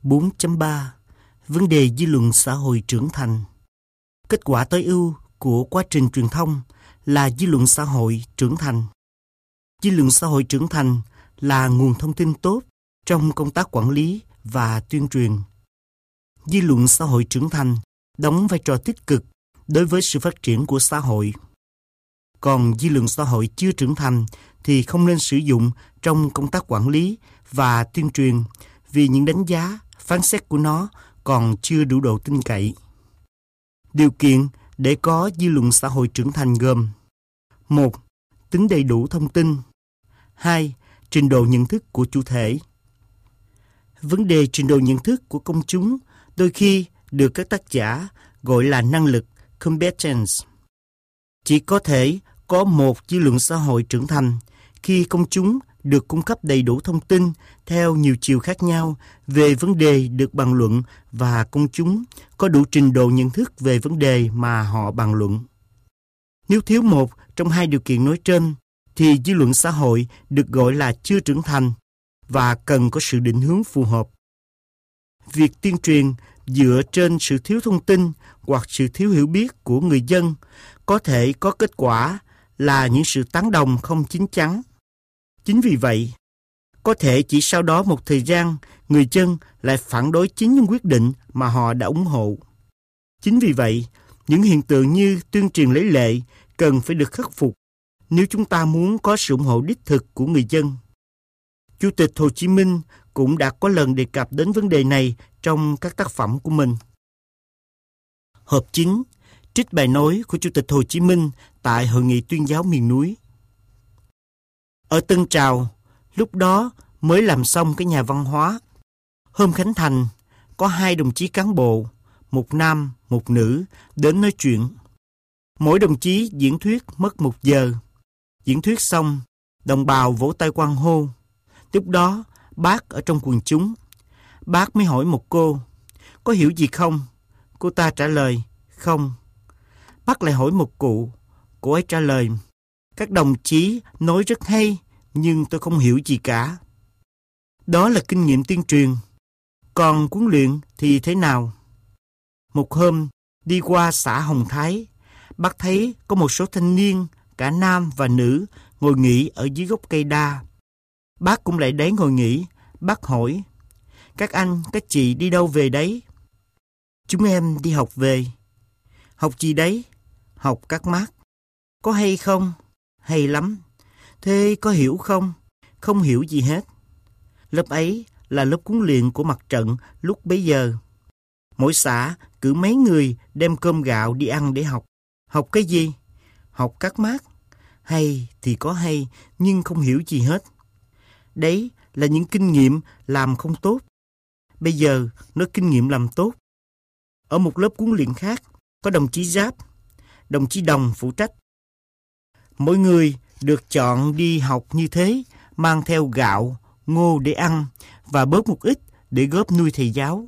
4.3 Vấn đề dư luận xã hội trưởng thành. Kết quả tối ưu của quá trình truyền thông là dư luận xã hội trưởng thành. Dư luận xã hội trưởng thành là nguồn thông tin tốt trong công tác quản lý và tuyên truyền. Dư luận xã hội trưởng thành đóng vai trò tích cực đối với sự phát triển của xã hội. Còn dư luận xã hội chưa trưởng thành thì không nên sử dụng trong công tác quản lý và tuyên truyền vì những đánh giá, phán xét của nó còn chưa đủ độ tin cậy. Điều kiện để có dư luận xã hội trưởng thành gồm: 1. Tính đầy đủ thông tin. 2. Trình độ nhận thức của chủ thể. Vấn đề trình độ nhận thức của công chúng đôi khi được các tác giả gọi là năng lực, competence. Chỉ có thể có một dư luận xã hội trưởng thành khi công chúng được cung cấp đầy đủ thông tin theo nhiều chiều khác nhau về vấn đề được bàn luận và công chúng có đủ trình độ nhận thức về vấn đề mà họ bàn luận. Nếu thiếu một trong hai điều kiện nói trên, thì dư luận xã hội được gọi là chưa trưởng thành và cần có sự định hướng phù hợp. Việc tuyên truyền dựa trên sự thiếu thông tin hoặc sự thiếu hiểu biết của người dân có thể có kết quả là những sự tán đồng không chín chắn. Chính vì vậy, có thể chỉ sau đó một thời gian, người dân lại phản đối chính những quyết định mà họ đã ủng hộ. Chính vì vậy, những hiện tượng như tuyên truyền lấy lệ cần phải được khắc phục nếu chúng ta muốn có sự ủng hộ đích thực của người dân. Chủ tịch Hồ Chí Minh cũng đã có lần đề cập đến vấn đề này trong các tác phẩm của mình. Hợp 9. Trích bài nói của Chủ tịch Hồ Chí Minh tại Hội nghị Tuyên giáo miền núi. Ở Tân Trào, lúc đó mới làm xong cái nhà văn hóa. Hôm khánh thành, có 2 đồng chí cán bộ, một nam, một nữ, đến nói chuyện. Mỗi đồng chí diễn thuyết mất 1 giờ. Diễn thuyết xong, đồng bào vỗ tay hoan hô. Lúc đó, bác ở trong quần chúng. Bác mới hỏi một cô, có hiểu gì không? Cô ta trả lời, không. Bác lại hỏi một cụ, cô ấy trả lời, các đồng chí nói rất hay, nhưng tôi không hiểu gì cả. Đó là kinh nghiệm tuyên truyền. Còn huấn luyện thì thế nào? Một hôm, đi qua xã Hồng Thái, bác thấy có một số thanh niên, cả nam và nữ, ngồi nghỉ ở dưới gốc cây đa. Bác cũng lại đấy ngồi nghỉ. Bác hỏi, các anh, các chị đi đâu về đấy? Chúng em đi học về. Học gì đấy? Học các mác. Có hay không? Hay lắm. Thế có hiểu không? Không hiểu gì hết. Lớp ấy là lớp huấn luyện của mặt trận lúc bấy giờ. Mỗi xã cử mấy người đem cơm gạo đi ăn để học. Học cái gì? Học các mác. Hay thì có hay, nhưng không hiểu gì hết. Đấy là những kinh nghiệm làm không tốt. Bây giờ nói kinh nghiệm làm tốt. Ở một lớp huấn luyện khác, có đồng chí Giáp, đồng chí Đồng phụ trách. Mỗi người được chọn đi học như thế, mang theo gạo, ngô để ăn và bớt một ít để góp nuôi thầy giáo.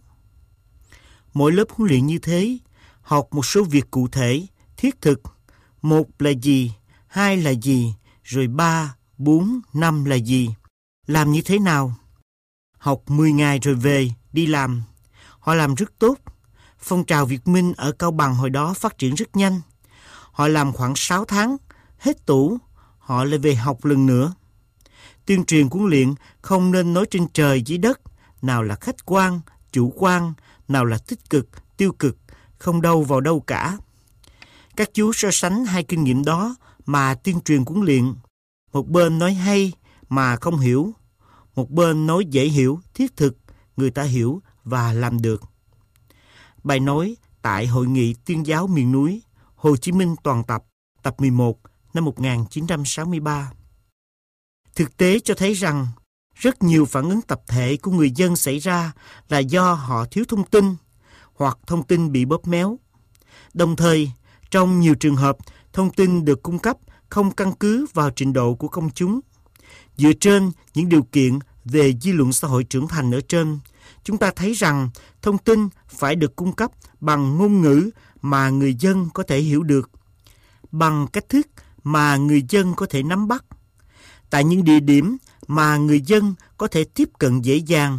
Mỗi lớp huấn luyện như thế, học một số việc cụ thể, thiết thực. 1 là gì, 2 là gì, rồi 3, 4, 5 là gì. Làm như thế nào? Học 10 ngày rồi về, đi làm. Họ làm rất tốt. Phong trào Việt Minh ở Cao Bằng hồi đó phát triển rất nhanh. Họ làm khoảng 6 tháng, hết tủ, họ lại về học lần nữa. Tuyên truyền huấn luyện không nên nói trên trời dưới đất, nào là khách quan, chủ quan, nào là tích cực, tiêu cực, không đâu vào đâu cả. Các chú so sánh hai kinh nghiệm đó mà tuyên truyền huấn luyện. Một bên nói hay mà không hiểu, một bên nói dễ hiểu, thiết thực, người ta hiểu và làm được. Bài nói tại Hội nghị Tuyên giáo miền núi, Hồ Chí Minh toàn tập, tập 11, năm 1963. Thực tế cho thấy rằng, rất nhiều phản ứng tập thể của người dân xảy ra là do họ thiếu thông tin, hoặc thông tin bị bóp méo. Đồng thời, trong nhiều trường hợp, thông tin được cung cấp không căn cứ vào trình độ của công chúng. Dựa trên những điều kiện về dư luận xã hội trưởng thành ở trên, chúng ta thấy rằng thông tin phải được cung cấp bằng ngôn ngữ mà người dân có thể hiểu được, bằng cách thức mà người dân có thể nắm bắt, tại những địa điểm mà người dân có thể tiếp cận dễ dàng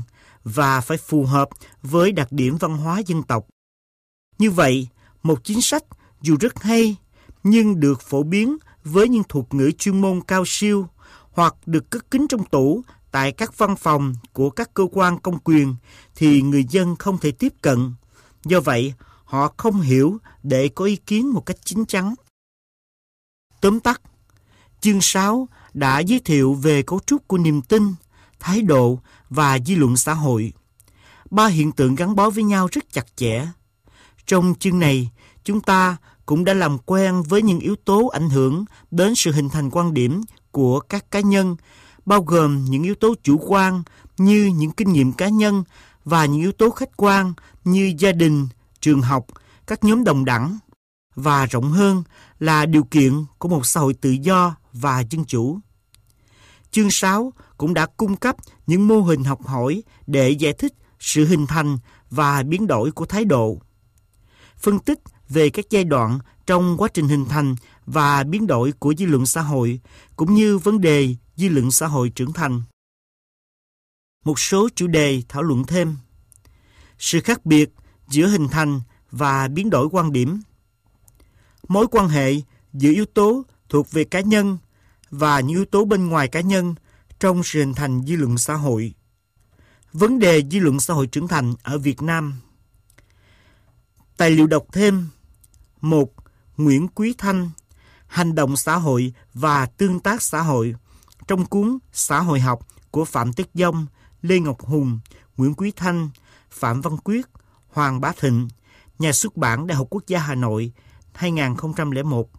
và phải phù hợp với đặc điểm văn hóa dân tộc. Như vậy, một chính sách dù rất hay nhưng được phổ biến với những thuật ngữ chuyên môn cao siêu hoặc được cất kín trong tủ tại các văn phòng của các cơ quan công quyền thì người dân không thể tiếp cận. Do vậy, họ không hiểu để có ý kiến một cách chín chắn. Tóm tắt, chương 6 đã giới thiệu về cấu trúc của niềm tin, thái độ và dư luận xã hội. Ba hiện tượng gắn bó với nhau rất chặt chẽ. Trong chương này, chúng ta cũng đã làm quen với những yếu tố ảnh hưởng đến sự hình thành quan điểm của các cá nhân, bao gồm những yếu tố chủ quan như những kinh nghiệm cá nhân và những yếu tố khách quan như gia đình, trường học, các nhóm đồng đẳng, và rộng hơn là điều kiện của một xã hội tự do và dân chủ. Chương 6 cũng đã cung cấp những mô hình học hỏi để giải thích sự hình thành và biến đổi của thái độ, phân tích về các giai đoạn trong quá trình hình thành và biến đổi của dư luận xã hội, cũng như vấn đề dư luận xã hội trưởng thành. Một số chủ đề thảo luận thêm: sự khác biệt giữa hình thành và biến đổi quan điểm, mối quan hệ giữa yếu tố thuộc về cá nhân và những yếu tố bên ngoài cá nhân trong sự hình thành dư luận xã hội, vấn đề dư luận xã hội trưởng thành ở Việt Nam. Tài liệu đọc thêm: 1. Nguyễn Quý Thanh, Hành động xã hội và tương tác xã hội, trong cuốn Xã hội học của Phạm Tất Dông, Lê Ngọc Hùng, Nguyễn Quý Thanh, Phạm Văn Quyết, Hoàng Bá Thịnh, Nhà xuất bản Đại học Quốc gia Hà Nội, 2001.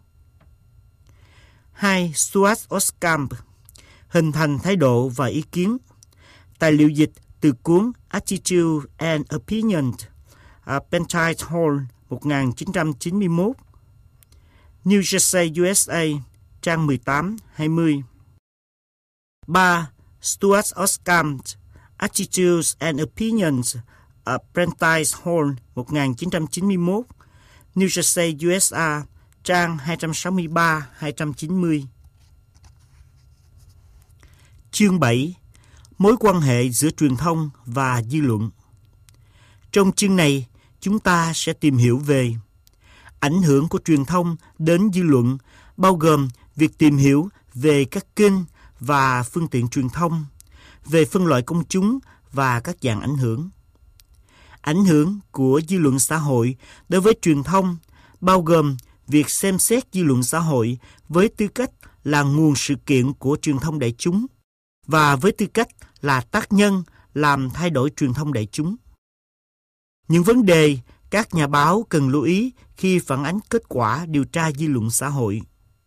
2. Stuart Oskamp, Hình thành thái độ và ý kiến, tài liệu dịch từ cuốn Attitude and Opinion, Pentyce Hall, 1991, New Jersey, USA, trang 18-20. 3. Stuart Oskamp, Attitudes and Opinions, Pentyce Hall, 1991, New Jersey, USA, trang 263-290. Chương 7. Mối quan hệ giữa truyền thông và dư luận. Trong chương này, chúng ta sẽ tìm hiểu về ảnh hưởng của truyền thông đến dư luận, bao gồm việc tìm hiểu về các kênh và phương tiện truyền thông, về phân loại công chúng và các dạng ảnh hưởng. Ảnh hưởng của dư luận xã hội đối với truyền thông bao gồm việc xem xét dư luận xã hội với tư cách là nguồn sự kiện của truyền thông đại chúng và với tư cách là tác nhân làm thay đổi truyền thông đại chúng. Những vấn đề các nhà báo cần lưu ý khi phản ánh kết quả điều tra dư luận xã hội.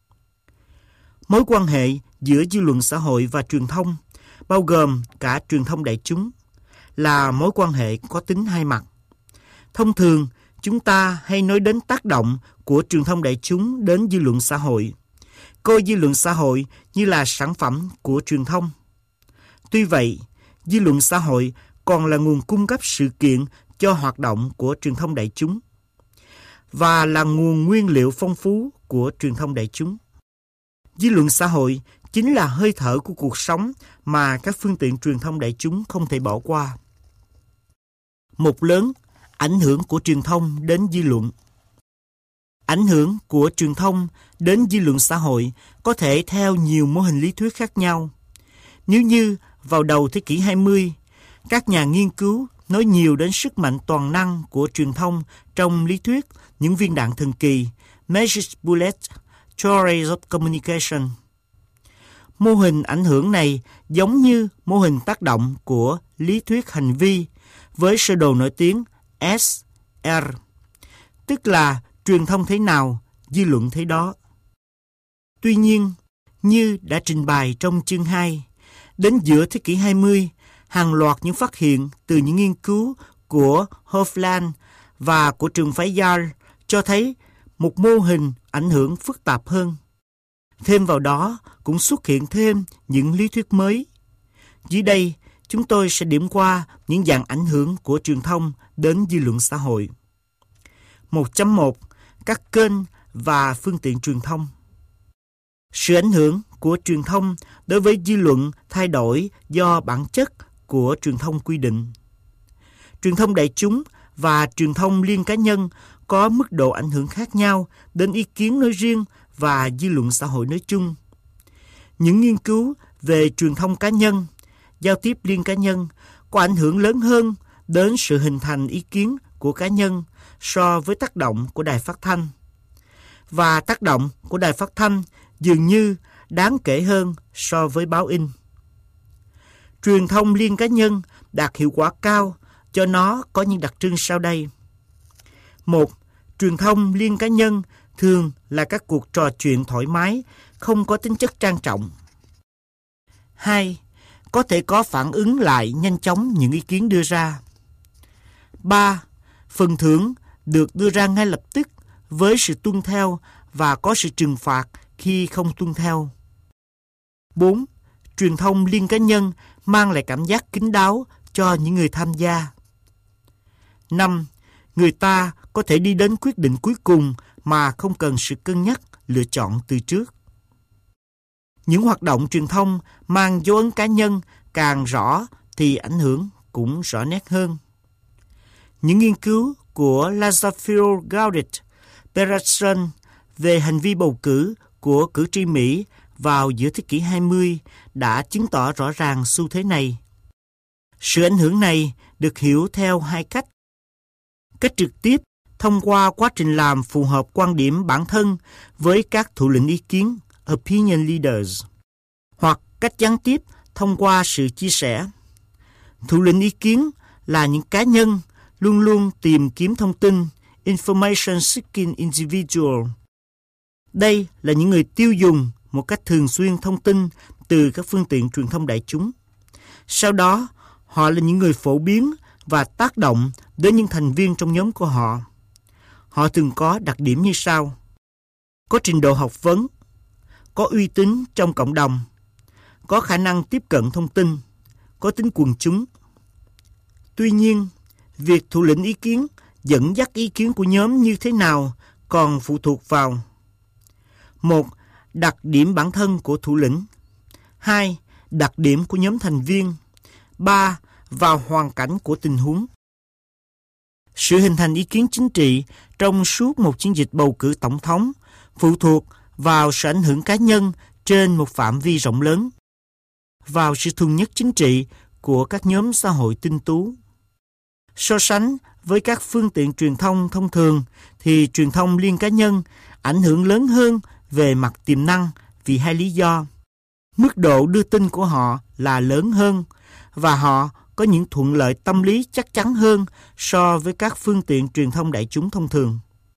Mối quan hệ giữa dư luận xã hội và truyền thông, bao gồm cả truyền thông đại chúng, là mối quan hệ có tính hai mặt. Thông thường, chúng ta hay nói đến tác động của truyền thông đại chúng đến dư luận xã hội, coi dư luận xã hội như là sản phẩm của truyền thông. Tuy vậy, dư luận xã hội còn là nguồn cung cấp sự kiện cho hoạt động của truyền thông đại chúng và là nguồn nguyên liệu phong phú của truyền thông đại chúng. Dư luận xã hội chính là hơi thở của cuộc sống mà các phương tiện truyền thông đại chúng không thể bỏ qua. Một lớn, ảnh hưởng của truyền thông đến dư luận. Ảnh hưởng của truyền thông đến dư luận xã hội có thể theo nhiều mô hình lý thuyết khác nhau. Nếu như vào đầu thế kỷ 20, các nhà nghiên cứu nói nhiều đến sức mạnh toàn năng của truyền thông trong lý thuyết những viên đạn thần kỳ, Magic Bullet, Theory of Communication. Mô hình ảnh hưởng này giống như mô hình tác động của lý thuyết hành vi với sơ đồ nổi tiếng SR, tức là truyền thông thế nào, dư luận thế đó. Tuy nhiên, như đã trình bày trong chương 2, đến giữa thế kỷ 20, hàng loạt những phát hiện từ những nghiên cứu của Hofland và của trường phái Yale cho thấy một mô hình ảnh hưởng phức tạp hơn. Thêm vào đó cũng xuất hiện thêm những lý thuyết mới. Dưới đây, chúng tôi sẽ điểm qua những dạng ảnh hưởng của truyền thông đến dư luận xã hội. 1.1. Các kênh và phương tiện truyền thông. Sự ảnh hưởng của truyền thông đối với dư luận thay đổi do bản chất của truyền thông quy định. Truyền thông đại chúng và truyền thông liên cá nhân có mức độ ảnh hưởng khác nhau đến ý kiến nói riêng và dư luận xã hội nói chung. Những nghiên cứu về truyền thông cá nhân, giao tiếp liên cá nhân có ảnh hưởng lớn hơn đến sự hình thành ý kiến của cá nhân so với tác động của đài phát thanh. Và tác động của đài phát thanh dường như đáng kể hơn so với báo in. Truyền thông liên cá nhân đạt hiệu quả cao cho nó có những đặc trưng sau đây. 1. Truyền thông liên cá nhân thường là các cuộc trò chuyện thoải mái, không có tính chất trang trọng. 2. Có thể có phản ứng lại nhanh chóng những ý kiến đưa ra. 3. Phần thưởng được đưa ra ngay lập tức với sự tuân theo và có sự trừng phạt khi không tuân theo. 4. Truyền thông liên cá nhân mang lại cảm giác kín đáo cho những người tham gia. 5. Người ta có thể đi đến quyết định cuối cùng mà không cần sự cân nhắc, lựa chọn từ trước. Những hoạt động truyền thông mang dấu ấn cá nhân càng rõ thì ảnh hưởng cũng rõ nét hơn. Những nghiên cứu của Lazarsfeld, Gaudet, Peterson về hành vi bầu cử của cử tri Mỹ vào giữa thế kỷ 20 đã chứng tỏ rõ ràng xu thế này. Sự ảnh hưởng này được hiểu theo hai cách. Cách trực tiếp thông qua quá trình làm phù hợp quan điểm bản thân với các thủ lĩnh ý kiến, opinion leaders, hoặc cách gián tiếp thông qua sự chia sẻ. Thủ lĩnh ý kiến là những cá nhân luôn luôn tìm kiếm thông tin, information seeking individual. Đây là những người tiêu dùng một cách thường xuyên thông tin từ các phương tiện truyền thông đại chúng. Sau đó, họ là những người phổ biến và tác động đến những thành viên trong nhóm của họ. Họ thường có đặc điểm như sau: có trình độ học vấn, có uy tín trong cộng đồng, có khả năng tiếp cận thông tin, có tính quần chúng. Tuy nhiên, việc thủ lĩnh ý kiến dẫn dắt ý kiến của nhóm như thế nào còn phụ thuộc vào: 1. Đặc điểm bản thân của thủ lĩnh. 2. Đặc điểm của nhóm thành viên. 3. Vào hoàn cảnh của tình huống. Sự hình thành ý kiến chính trị trong suốt một chiến dịch bầu cử tổng thống phụ thuộc vào sự ảnh hưởng cá nhân trên một phạm vi rộng lớn, vào sự thuần nhất chính trị của các nhóm xã hội tinh tú. So sánh với các phương tiện truyền thông thông thường thì truyền thông liên cá nhân ảnh hưởng lớn hơn về mặt tiềm năng vì hai lý do. Mức độ đưa tin của họ là lớn hơn và họ có những thuận lợi tâm lý chắc chắn hơn so với các phương tiện truyền thông đại chúng thông thường.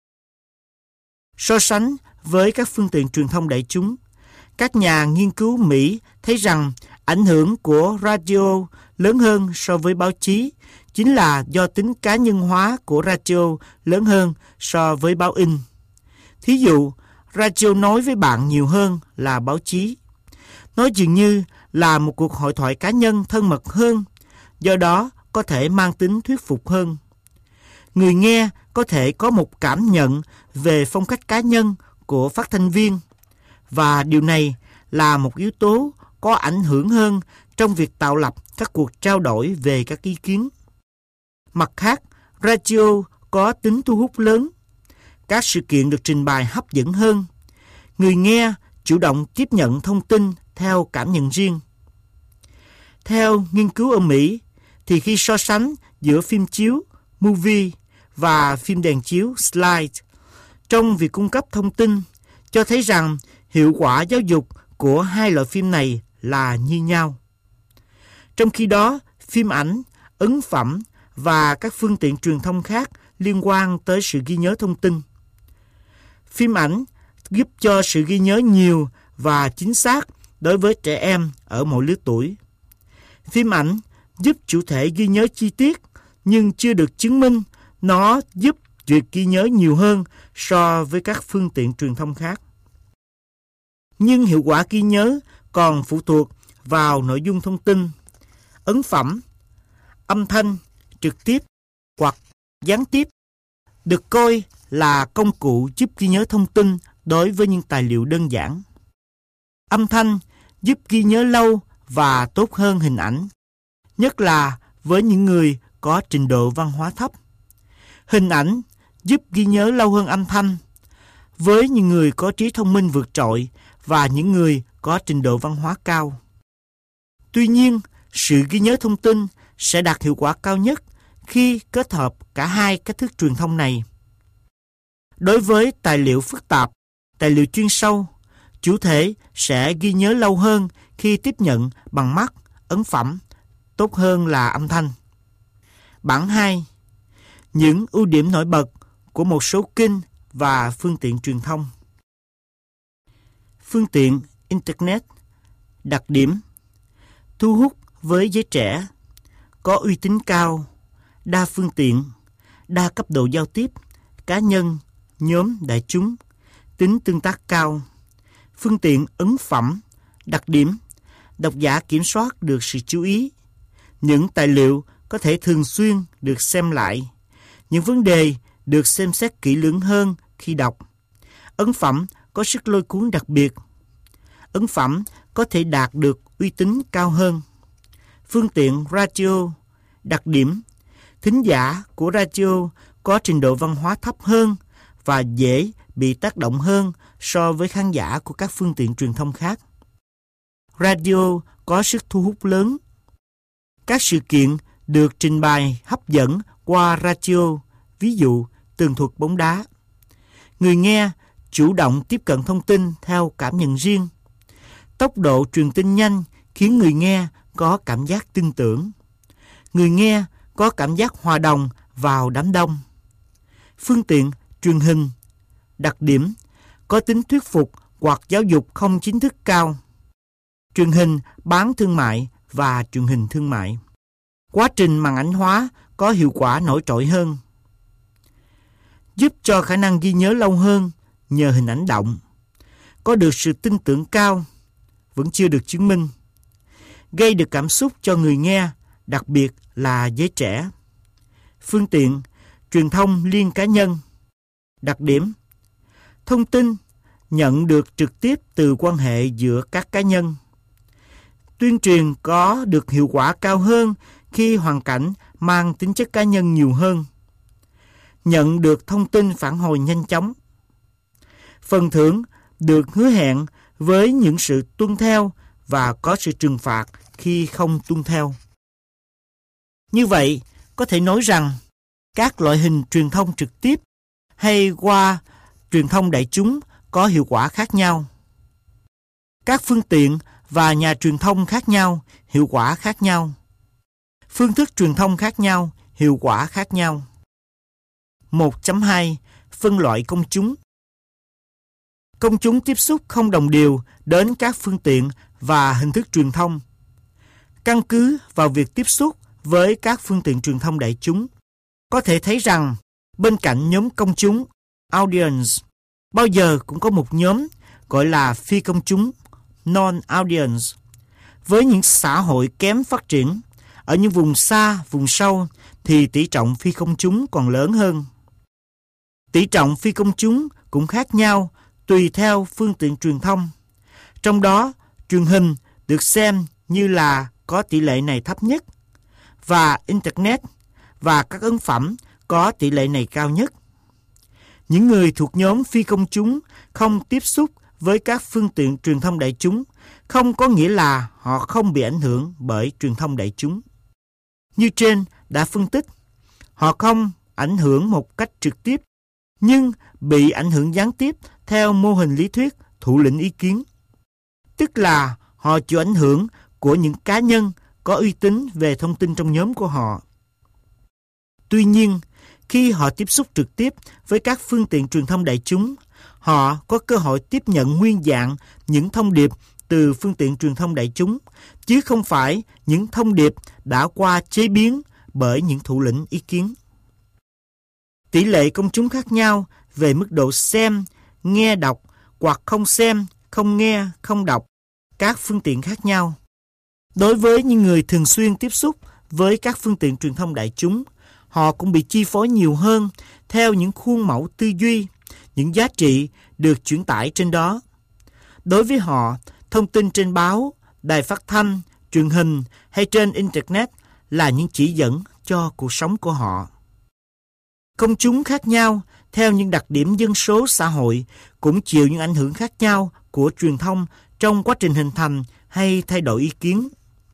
So sánh với các phương tiện truyền thông đại chúng, các nhà nghiên cứu Mỹ thấy rằng ảnh hưởng của radio lớn hơn so với báo chí chính là do tính cá nhân hóa của radio lớn hơn so với báo in. Thí dụ, radio nói với bạn nhiều hơn là báo chí. Nó dường như là một cuộc hội thoại cá nhân thân mật hơn, do đó có thể mang tính thuyết phục hơn. Người nghe có thể có một cảm nhận về phong cách cá nhân của phát thanh viên, và điều này là một yếu tố có ảnh hưởng hơn trong việc tạo lập các cuộc trao đổi về các ý kiến. Mặt khác, radio có tính thu hút lớn. Các sự kiện được trình bày hấp dẫn hơn. Người nghe chủ động tiếp nhận thông tin theo cảm nhận riêng. Theo nghiên cứu ở Mỹ, thì khi so sánh giữa phim chiếu, movie, và phim đèn chiếu, slide, trong việc cung cấp thông tin, cho thấy rằng hiệu quả giáo dục của hai loại phim này là như nhau. Trong khi đó, phim ảnh, ấn phẩm và các phương tiện truyền thông khác liên quan tới sự ghi nhớ thông tin. Phim ảnh giúp cho sự ghi nhớ nhiều và chính xác đối với trẻ em ở mọi lứa tuổi. Phim ảnh giúp chủ thể ghi nhớ chi tiết, nhưng chưa được chứng minh nó giúp việc ghi nhớ nhiều hơn so với các phương tiện truyền thông khác. Nhưng hiệu quả ghi nhớ còn phụ thuộc vào nội dung thông tin. Ấn phẩm, âm thanh, trực tiếp hoặc gián tiếp được coi là công cụ giúp ghi nhớ thông tin đối với những tài liệu đơn giản. Âm thanh giúp ghi nhớ lâu và tốt hơn hình ảnh, nhất là với những người có trình độ văn hóa thấp. Hình ảnh giúp ghi nhớ lâu hơn âm thanh với những người có trí thông minh vượt trội và những người có trình độ văn hóa cao. Tuy nhiên, sự ghi nhớ thông tin sẽ đạt hiệu quả cao nhất khi kết hợp cả hai cách thức truyền thông này. Đối với tài liệu phức tạp, tài liệu chuyên sâu, chủ thể sẽ ghi nhớ lâu hơn khi tiếp nhận bằng mắt, ấn phẩm, tốt hơn là âm thanh. Bảng 2. Những ưu điểm nổi bật của một số kênh và phương tiện truyền thông. Phương tiện Internet. Đặc điểm: thu hút với giới trẻ, có uy tín cao, đa phương tiện, đa cấp độ giao tiếp, cá nhân, nhóm, đại chúng, tính tương tác cao. Phương tiện ấn phẩm. Đặc điểm: độc giả kiểm soát được sự chú ý. Những tài liệu có thể thường xuyên được xem lại. Những vấn đề được xem xét kỹ lưỡng hơn khi đọc. Ấn phẩm có sức lôi cuốn đặc biệt. Ấn phẩm có thể đạt được uy tín cao hơn. Phương tiện radio. Đặc điểm: thính giả của radio có trình độ văn hóa thấp hơn và dễ bị tác động hơn so với khán giả của các phương tiện truyền thông khác. Radio có sức thu hút lớn. Các sự kiện được trình bày hấp dẫn qua radio, ví dụ tường thuật bóng đá. Người nghe chủ động tiếp cận thông tin theo cảm nhận riêng. Tốc độ truyền tin nhanh khiến người nghe có cảm giác tin tưởng. Người nghe có cảm giác hòa đồng vào đám đông. Phương tiện truyền hình. Đặc điểm: có tính thuyết phục hoặc giáo dục không chính thức cao. Truyền hình bán thương mại và truyền hình thương mại. Quá trình màn ảnh hóa có hiệu quả nổi trội hơn. Giúp cho khả năng ghi nhớ lâu hơn nhờ hình ảnh động. Có được sự tin tưởng cao, vẫn chưa được chứng minh. Gây được cảm xúc cho người nghe, đặc biệt là giới trẻ. Phương tiện truyền thông liên cá nhân. Đặc điểm: thông tin nhận được trực tiếp từ quan hệ giữa các cá nhân. Tuyên truyền có được hiệu quả cao hơn khi hoàn cảnh mang tính chất cá nhân nhiều hơn. Nhận được thông tin phản hồi nhanh chóng. Phần thưởng được hứa hẹn với những sự tuân theo và có sự trừng phạt khi không tuân theo. Như vậy, có thể nói rằng các loại hình truyền thông trực tiếp hay qua truyền thông đại chúng có hiệu quả khác nhau. Các phương tiện và nhà truyền thông khác nhau, hiệu quả khác nhau. Phương thức truyền thông khác nhau, hiệu quả khác nhau. 1.2. Phân loại công chúng. Công chúng tiếp xúc không đồng đều đến các phương tiện và hình thức truyền thông. Căn cứ vào việc tiếp xúc với các phương tiện truyền thông đại chúng, có thể thấy rằng bên cạnh nhóm công chúng, audience, bao giờ cũng có một nhóm gọi là phi công chúng, non-audience. Với những xã hội kém phát triển, ở những vùng xa, vùng sâu, thì tỷ trọng phi công chúng còn lớn hơn. Tỷ trọng phi công chúng cũng khác nhau tùy theo phương tiện truyền thông. Trong đó, truyền hình được xem như là có tỷ lệ này thấp nhất, và Internet và các ấn phẩm có tỷ lệ này cao nhất. Những người thuộc nhóm phi công chúng không tiếp xúc với các phương tiện truyền thông đại chúng không có nghĩa là họ không bị ảnh hưởng bởi truyền thông đại chúng. Như trên đã phân tích, họ không ảnh hưởng một cách trực tiếp, nhưng bị ảnh hưởng gián tiếp theo mô hình lý thuyết thủ lĩnh ý kiến. Tức là họ chịu ảnh hưởng của những cá nhân có uy tín về thông tin trong nhóm của họ. Tuy nhiên, khi họ tiếp xúc trực tiếp với các phương tiện truyền thông đại chúng, họ có cơ hội tiếp nhận nguyên dạng những thông điệp từ phương tiện truyền thông đại chúng, chứ không phải những thông điệp đã qua chế biến bởi những thủ lĩnh ý kiến. Tỷ lệ công chúng khác nhau về mức độ xem, nghe, đọc hoặc không xem, không nghe, không đọc các phương tiện khác nhau. Đối với những người thường xuyên tiếp xúc với các phương tiện truyền thông đại chúng, họ cũng bị chi phối nhiều hơn theo những khuôn mẫu tư duy, những giá trị được truyền tải trên đó. Đối với họ, thông tin trên báo, đài phát thanh, truyền hình hay trên Internet là những chỉ dẫn cho cuộc sống của họ. Công chúng khác nhau, theo những đặc điểm dân số xã hội, cũng chịu những ảnh hưởng khác nhau của truyền thông trong quá trình hình thành hay thay đổi ý kiến.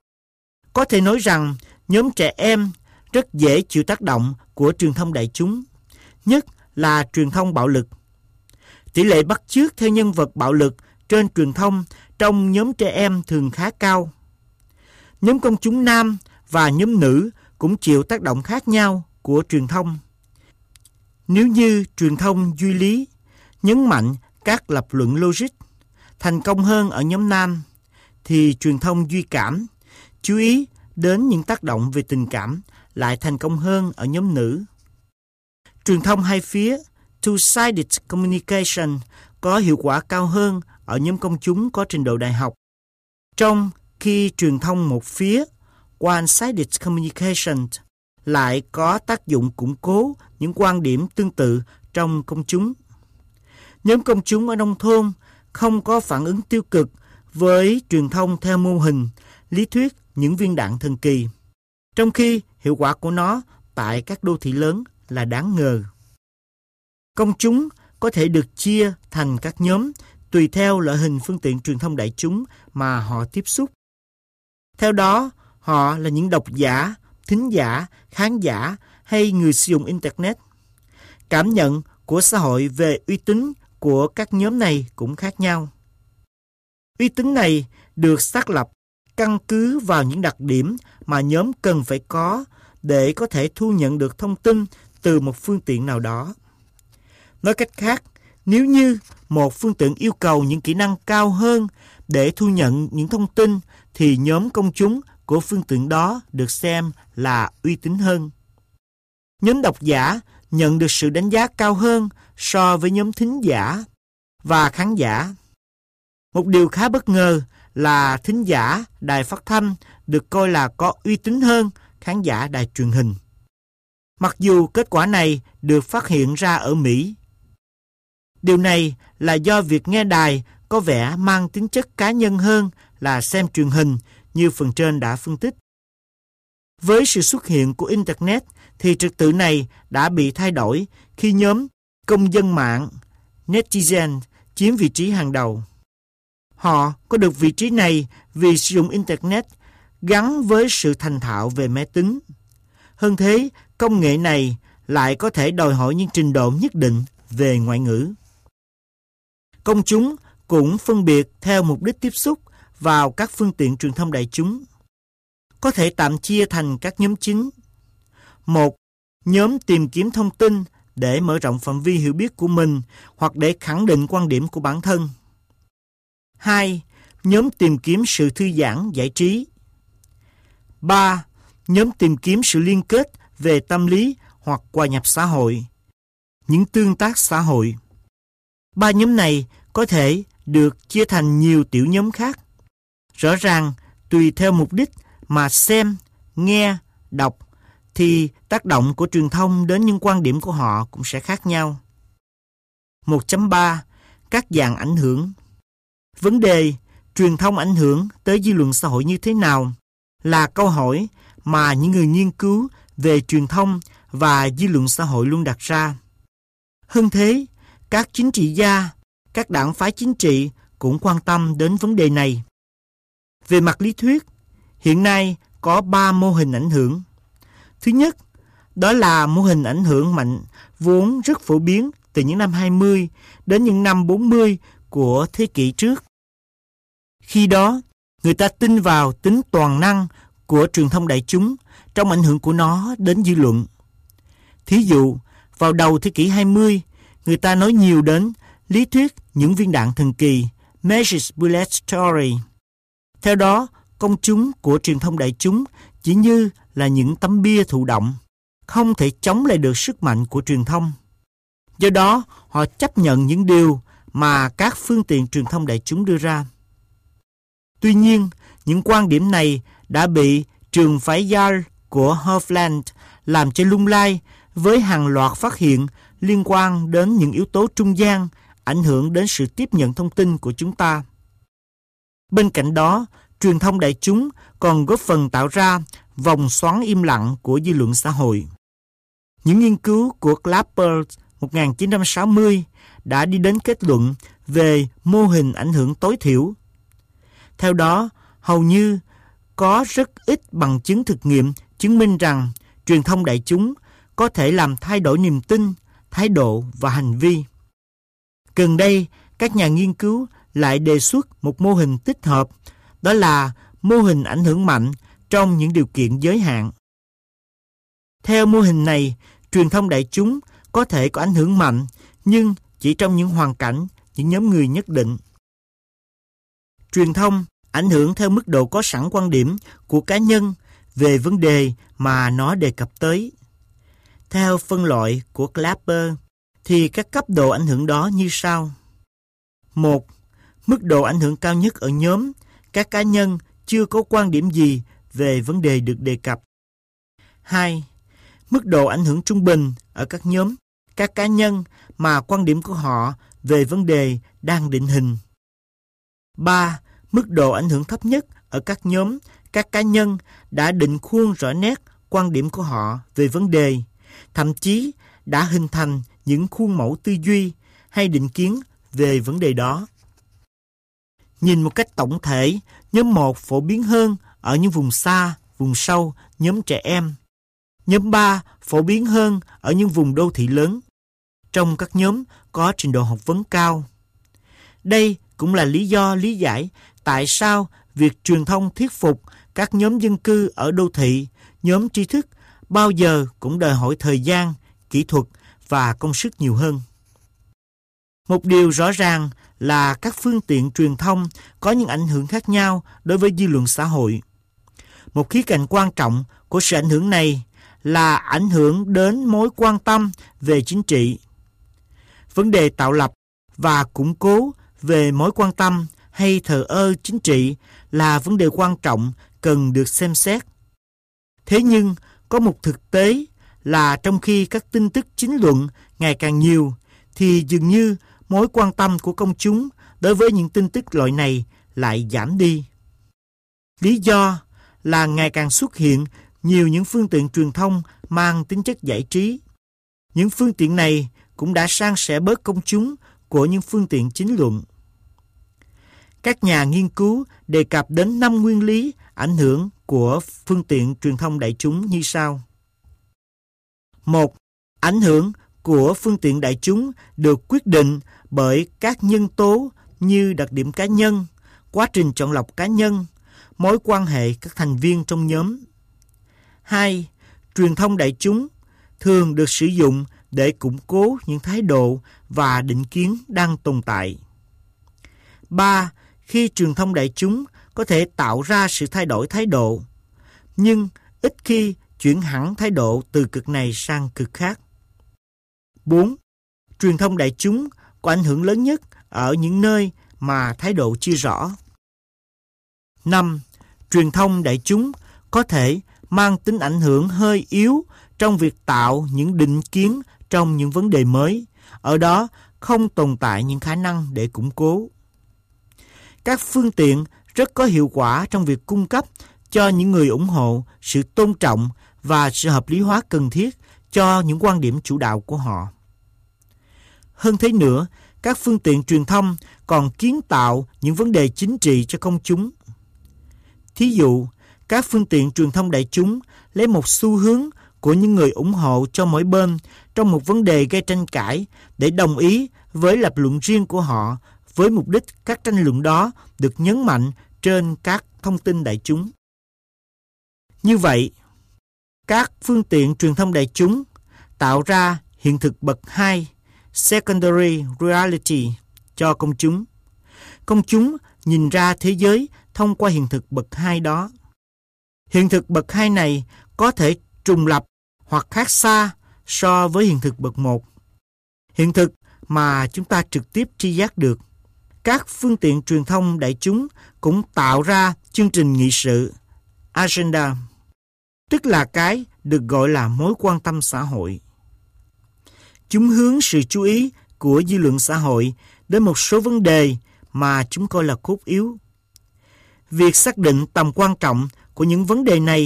Có thể nói rằng, nhóm trẻ em rất dễ chịu tác động của truyền thông đại chúng, nhất là truyền thông bạo lực. Tỷ lệ bắt chước theo nhân vật bạo lực trên truyền thông trong nhóm trẻ em thường khá cao. Nhóm công chúng nam và nhóm nữ cũng chịu tác động khác nhau của truyền thông. Nếu như truyền thông duy lý, nhấn mạnh các lập luận logic, thành công hơn ở nhóm nam, thì truyền thông duy cảm, chú ý đến những tác động về tình cảm, lại thành công hơn ở nhóm nữ. Truyền thông hai phía, two-sided communication, có hiệu quả cao hơn ở nhóm công chúng có trình độ đại học, trong khi truyền thông một phía, one-sided communication, lại có tác dụng củng cố những quan điểm tương tự trong công chúng. Nhóm công chúng ở nông thôn không có phản ứng tiêu cực với truyền thông theo mô hình, lý thuyết những viên đạn thần kỳ, trong khi hiệu quả của nó tại các đô thị lớn là đáng ngờ. Công chúng có thể được chia thành các nhóm tùy theo loại hình phương tiện truyền thông đại chúng mà họ tiếp xúc. Theo đó, họ là những độc giả, thính giả, khán giả hay người sử dụng Internet. Cảm nhận của xã hội về uy tín của các nhóm này cũng khác nhau. Uy tín này được xác lập căn cứ vào những đặc điểm mà nhóm cần phải có để có thể thu nhận được thông tin từ một phương tiện nào đó. Nói cách khác, nếu như một phương tiện yêu cầu những kỹ năng cao hơn để thu nhận những thông tin, thì nhóm công chúng của phương tiện đó được xem là uy tín hơn. Nhóm độc giả nhận được sự đánh giá cao hơn so với nhóm thính giả và khán giả. Một điều khá bất ngờ là thính giả đài phát thanh được coi là có uy tín hơn khán giả đài truyền hình. Mặc dù kết quả này được phát hiện ra ở Mỹ. Điều này là do việc nghe đài có vẻ mang tính chất cá nhân hơn là xem truyền hình như phần trên đã phân tích. Với sự xuất hiện của Internet thì trật tự này đã bị thay đổi khi nhóm công dân mạng, netizen, chiếm vị trí hàng đầu. Họ có được vị trí này vì sử dụng Internet gắn với sự thành thạo về máy tính. Hơn thế, công nghệ này lại có thể đòi hỏi những trình độ nhất định về ngoại ngữ. Công chúng cũng phân biệt theo mục đích tiếp xúc vào các phương tiện truyền thông đại chúng. Có thể tạm chia thành các nhóm chính. 1. Nhóm tìm kiếm thông tin để mở rộng phạm vi hiểu biết của mình hoặc để khẳng định quan điểm của bản thân. 2. Nhóm tìm kiếm sự thư giãn, giải trí. 3. Nhóm tìm kiếm sự liên kết về tâm lý hoặc hòa nhập xã hội. Những tương tác xã hội. 3 nhóm này có thể được chia thành nhiều tiểu nhóm khác. Rõ ràng, tùy theo mục đích mà xem, nghe, đọc, thì tác động của truyền thông đến những quan điểm của họ cũng sẽ khác nhau. 1.3. Các dạng ảnh hưởng. Vấn đề truyền thông ảnh hưởng tới dư luận xã hội như thế nào là câu hỏi mà những người nghiên cứu về truyền thông và dư luận xã hội luôn đặt ra. Hơn thế, các chính trị gia, các đảng phái chính trị cũng quan tâm đến vấn đề này. Về mặt lý thuyết, hiện nay có 3 mô hình ảnh hưởng. Thứ nhất, đó là mô hình ảnh hưởng mạnh vốn rất phổ biến từ những năm 20 đến những năm 40 của thế kỷ trước. Khi đó, người ta tin vào tính toàn năng của truyền thông đại chúng trong ảnh hưởng của nó đến dư luận. Thí dụ, vào đầu thế kỷ 20, người ta nói nhiều đến lý thuyết những viên đạn thần kỳ, Magic Bullet Theory. Theo đó, công chúng của truyền thông đại chúng chỉ như là những tấm bia thụ động, không thể chống lại được sức mạnh của truyền thông. Do đó, họ chấp nhận những điều mà các phương tiện truyền thông đại chúng đưa ra. Tuy nhiên, những quan điểm này đã bị trường phái Yale của Hovland làm cho lung lay với hàng loạt phát hiện liên quan đến những yếu tố trung gian ảnh hưởng đến sự tiếp nhận thông tin của chúng ta. Bên cạnh đó, truyền thông đại chúng còn góp phần tạo ra vòng xoắn im lặng của dư luận xã hội. Những nghiên cứu của Clapper 1960 đã đi đến kết luận về mô hình ảnh hưởng tối thiểu. Theo đó, hầu như có rất ít bằng chứng thực nghiệm chứng minh rằng truyền thông đại chúng có thể làm thay đổi niềm tin, thái độ và hành vi. Gần đây, các nhà nghiên cứu lại đề xuất một mô hình tích hợp, đó là mô hình ảnh hưởng mạnh trong những điều kiện giới hạn. Theo mô hình này, truyền thông đại chúng có thể có ảnh hưởng mạnh, nhưng chỉ trong những hoàn cảnh, những nhóm người nhất định. Truyền thông ảnh hưởng theo mức độ có sẵn quan điểm của cá nhân về vấn đề mà nó đề cập tới. Theo phân loại của Clapper, thì các cấp độ ảnh hưởng đó như sau. 1. Mức độ ảnh hưởng cao nhất ở nhóm, các cá nhân chưa có quan điểm gì về vấn đề được đề cập. 2. Mức độ ảnh hưởng trung bình ở các nhóm, các cá nhân mà quan điểm của họ về vấn đề đang định hình. 3. Mức độ ảnh hưởng thấp nhất ở các nhóm, các cá nhân đã định khuôn rõ nét quan điểm của họ về vấn đề, thậm chí đã hình thành những khuôn mẫu tư duy hay định kiến về vấn đề đó. Nhìn một cách tổng thể, nhóm 1 phổ biến hơn ở những vùng xa, vùng sâu, nhóm trẻ em. Nhóm 3 phổ biến hơn ở những vùng đô thị lớn, trong các nhóm có trình độ học vấn cao. Đây cũng là lý do lý giải tại sao việc truyền thông thuyết phục các nhóm dân cư ở đô thị, nhóm trí thức bao giờ cũng đòi hỏi thời gian, kỹ thuật và công sức nhiều hơn. Một điều rõ ràng là các phương tiện truyền thông có những ảnh hưởng khác nhau đối với dư luận xã hội. Một khía cạnh quan trọng của sự ảnh hưởng này là ảnh hưởng đến mối quan tâm về chính trị. Vấn đề tạo lập và củng cố về mối quan tâm hay thờ ơ chính trị là vấn đề quan trọng cần được xem xét. Thế nhưng, có một thực tế là trong khi các tin tức chính luận ngày càng nhiều, thì dường như mối quan tâm của công chúng đối với những tin tức loại này lại giảm đi. Lý do là ngày càng xuất hiện nhiều những phương tiện truyền thông mang tính chất giải trí. Những phương tiện này cũng đã san sẻ bớt công chúng của những phương tiện chính luận. Các nhà nghiên cứu đề cập đến 5 nguyên lý ảnh hưởng của phương tiện truyền thông đại chúng như sau. 1. Ảnh hưởng của phương tiện đại chúng được quyết định bởi các nhân tố như đặc điểm cá nhân, quá trình chọn lọc cá nhân, mối quan hệ các thành viên trong nhóm. 2. Truyền thông đại chúng thường được sử dụng để củng cố những thái độ và định kiến đang tồn tại. 3. Khi truyền thông đại chúng có thể tạo ra sự thay đổi thái độ, nhưng ít khi chuyển hẳn thái độ từ cực này sang cực khác. 4. Truyền thông đại chúng có ảnh hưởng lớn nhất ở những nơi mà thái độ chưa rõ. 5. Truyền thông đại chúng có thể mang tính ảnh hưởng hơi yếu trong việc tạo những định kiến trong những vấn đề mới, ở đó không tồn tại những khả năng để củng cố. Các phương tiện rất có hiệu quả trong việc cung cấp cho những người ủng hộ sự tôn trọng và sự hợp lý hóa cần thiết cho những quan điểm chủ đạo của họ. Hơn thế nữa, các phương tiện truyền thông còn kiến tạo những vấn đề chính trị cho công chúng. Thí dụ, các phương tiện truyền thông đại chúng lấy một xu hướng của những người ủng hộ cho mỗi bên trong một vấn đề gây tranh cãi để đồng ý với lập luận riêng của họ, với mục đích các tranh luận đó được nhấn mạnh trên các thông tin đại chúng. Như vậy, các phương tiện truyền thông đại chúng tạo ra hiện thực bậc 2, secondary reality, cho công chúng. Công chúng nhìn ra thế giới thông qua hiện thực bậc 2 đó. Hiện thực bậc 2 này có thể trùng lập hoặc khác xa so với hiện thực bậc 1. Hiện thực mà chúng ta trực tiếp tri giác được. Các phương tiện truyền thông đại chúng cũng tạo ra chương trình nghị sự, agenda, tức là cái được gọi là mối quan tâm xã hội. Chúng hướng sự chú ý của dư luận xã hội đến một số vấn đề mà chúng coi là cốt yếu. Việc xác định tầm quan trọng của những vấn đề này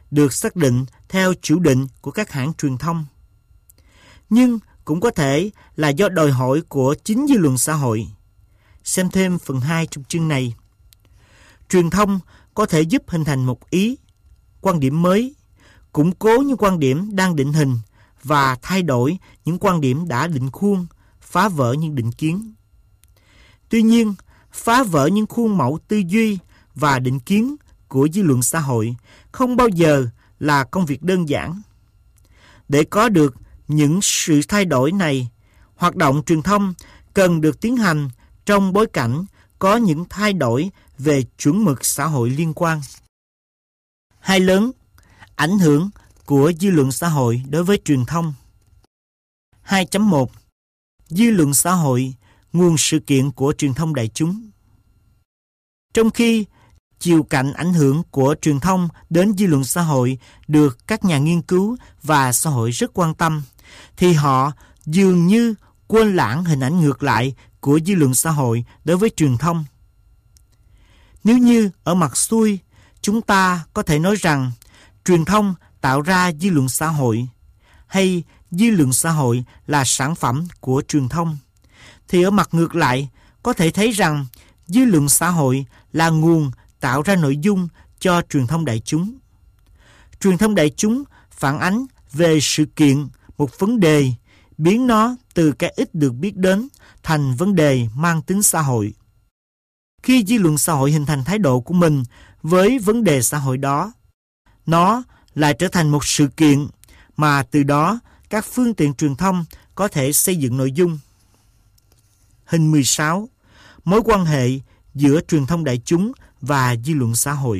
được xác định theo chủ định của các hãng truyền thông. Nhưng cũng có thể là do đòi hỏi của chính dư luận xã hội. Xem thêm phần 2 trong chương này. Truyền thông có thể giúp hình thành một quan điểm mới, củng cố những quan điểm đang định hình và thay đổi những quan điểm đã định khuôn, phá vỡ những định kiến. Tuy nhiên, phá vỡ những khuôn mẫu tư duy và định kiến của dư luận xã hội không bao giờ là công việc đơn giản. Để có được những sự thay đổi này, hoạt động truyền thông cần được tiến hành trong bối cảnh có những thay đổi về chuẩn mực xã hội liên quan. Hai lớn, ảnh hưởng của dư luận xã hội đối với truyền thông. 2.1 Dư luận xã hội, nguồn sự kiện của truyền thông đại chúng. Trong khi chiều cạnh ảnh hưởng của truyền thông đến dư luận xã hội được các nhà nghiên cứu và xã hội rất quan tâm, thì họ dường như quên lãng hình ảnh ngược lại của dư luận xã hội đối với truyền thông. Nếu như ở mặt xuôi, chúng ta có thể nói rằng truyền thông tạo ra dư luận xã hội, hay dư luận xã hội là sản phẩm của truyền thông, thì ở mặt ngược lại, có thể thấy rằng dư luận xã hội là nguồn tạo ra nội dung cho truyền thông đại chúng. Truyền thông đại chúng phản ánh về sự kiện, một vấn đề, biến nó từ cái ít được biết đến thành vấn đề mang tính xã hội. Khi dư luận xã hội hình thành thái độ của mình với vấn đề xã hội đó, nó lại trở thành một sự kiện mà từ đó các phương tiện truyền thông có thể xây dựng nội dung. Hình 16. Mối quan hệ giữa truyền thông đại chúng và dư luận xã hội.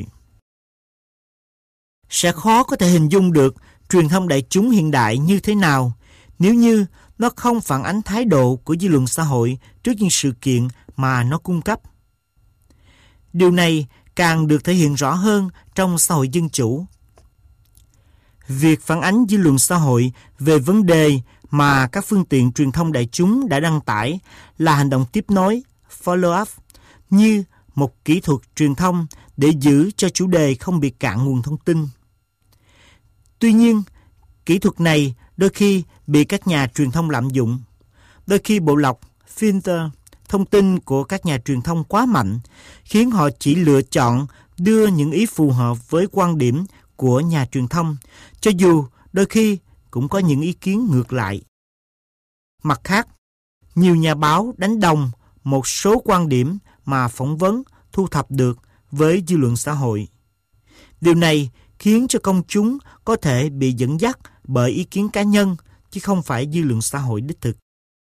Sẽ khó có thể hình dung được truyền thông đại chúng hiện đại như thế nào nếu như nó không phản ánh thái độ của dư luận xã hội trước những sự kiện mà nó cung cấp. Điều này càng được thể hiện rõ hơn trong xã hội dân chủ. Việc phản ánh dư luận xã hội về vấn đề mà các phương tiện truyền thông đại chúng đã đăng tải là hành động tiếp nối, follow-up, như một kỹ thuật truyền thông để giữ cho chủ đề không bị cạn nguồn thông tin. Tuy nhiên, kỹ thuật này đôi khi bị các nhà truyền thông lạm dụng. Đôi khi bộ lọc, filter, thông tin của các nhà truyền thông quá mạnh, khiến họ chỉ lựa chọn đưa những ý phù hợp với quan điểm của nhà truyền thông, cho dù đôi khi cũng có những ý kiến ngược lại. Mặt khác, nhiều nhà báo đánh đồng một số quan điểm mà phỏng vấn thu thập được với dư luận xã hội. Điều này khiến cho công chúng có thể bị dẫn dắt bởi ý kiến cá nhân, chứ không phải dư luận xã hội đích thực.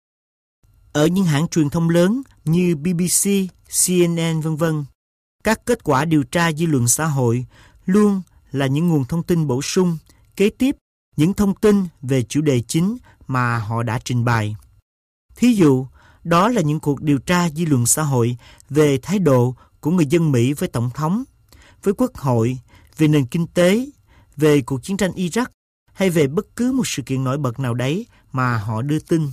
Ở những hãng truyền thông lớn như BBC, CNN v.v., các kết quả điều tra dư luận xã hội luôn là những nguồn thông tin bổ sung, kế tiếp những thông tin về chủ đề chính mà họ đã trình bày. Thí dụ, đó là những cuộc điều tra dư luận xã hội về thái độ của người dân Mỹ với Tổng thống, với Quốc hội, về nền kinh tế, về cuộc chiến tranh Iraq hay về bất cứ một sự kiện nổi bật nào đấy mà họ đưa tin.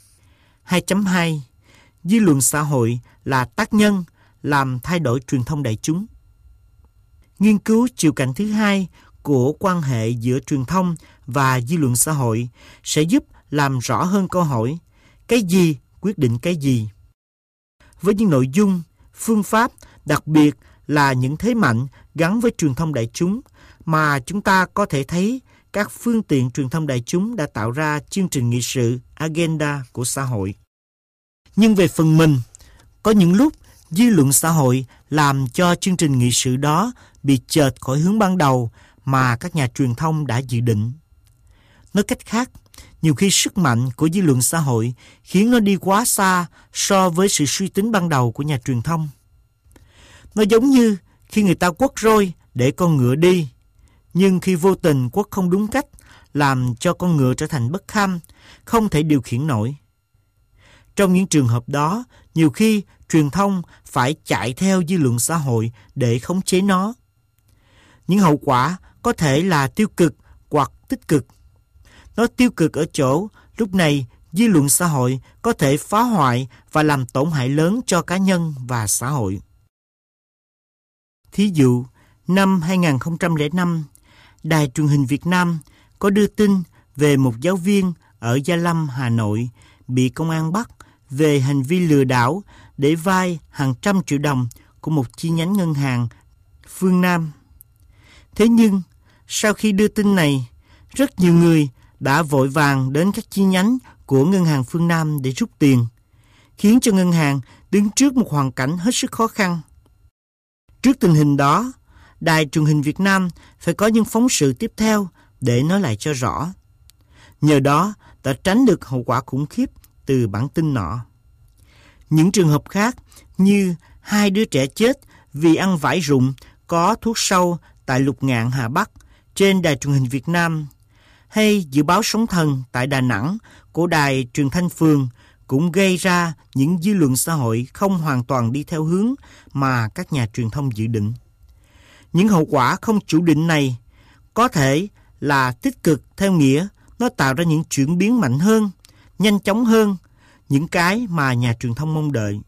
2.2 Dư luận xã hội là tác nhân làm thay đổi truyền thông đại chúng. Nghiên cứu chiều cạnh thứ hai của quan hệ giữa truyền thông và dư luận xã hội sẽ giúp làm rõ hơn câu hỏi cái gì quyết định cái gì. Với những nội dung, phương pháp, đặc biệt là những thế mạnh gắn với truyền thông đại chúng mà chúng ta có thể thấy các phương tiện truyền thông đại chúng đã tạo ra chương trình nghị sự, agenda của xã hội. Nhưng về phần mình, có những lúc dư luận xã hội làm cho chương trình nghị sự đó bị chệch khỏi hướng ban đầu mà các nhà truyền thông đã dự định. Nói cách khác, nhiều khi sức mạnh của dư luận xã hội khiến nó đi quá xa so với sự suy tính ban đầu của nhà truyền thông. Nó giống như khi người ta quất roi để con ngựa đi, nhưng khi vô tình quất không đúng cách, làm cho con ngựa trở thành bất kham, không thể điều khiển nổi. Trong những trường hợp đó, nhiều khi truyền thông phải chạy theo dư luận xã hội để khống chế nó. Những hậu quả có thể là tiêu cực hoặc tích cực. Nó tiêu cực ở chỗ, lúc này dư luận xã hội có thể phá hoại và làm tổn hại lớn cho cá nhân và xã hội. Thí dụ, năm 2005, Đài truyền hình Việt Nam có đưa tin về một giáo viên ở Gia Lâm, Hà Nội bị công an bắt về hành vi lừa đảo để vay hàng trăm triệu đồng của một chi nhánh ngân hàng Phương Nam. Thế nhưng, sau khi đưa tin này, rất nhiều người đã vội vàng đến các chi nhánh của ngân hàng Phương Nam để rút tiền, khiến cho ngân hàng đứng trước một hoàn cảnh hết sức khó khăn. Trước tình hình đó, Đài truyền hình Việt Nam phải có những phóng sự tiếp theo để nói lại cho rõ. Nhờ đó đã tránh được hậu quả khủng khiếp từ bản tin nọ. Những trường hợp khác như 2 đứa trẻ chết vì ăn vải rụng có thuốc sâu tại Lục Ngạn, Hà Bắc trên Đài truyền hình Việt Nam, hay dự báo sóng thần tại Đà Nẵng của Đài Truyền thanh Phường cũng gây ra những dư luận xã hội không hoàn toàn đi theo hướng mà các nhà truyền thông dự định. Những hậu quả không chủ định này có thể là tích cực theo nghĩa nó tạo ra những chuyển biến mạnh hơn, nhanh chóng hơn những cái mà nhà truyền thông mong đợi.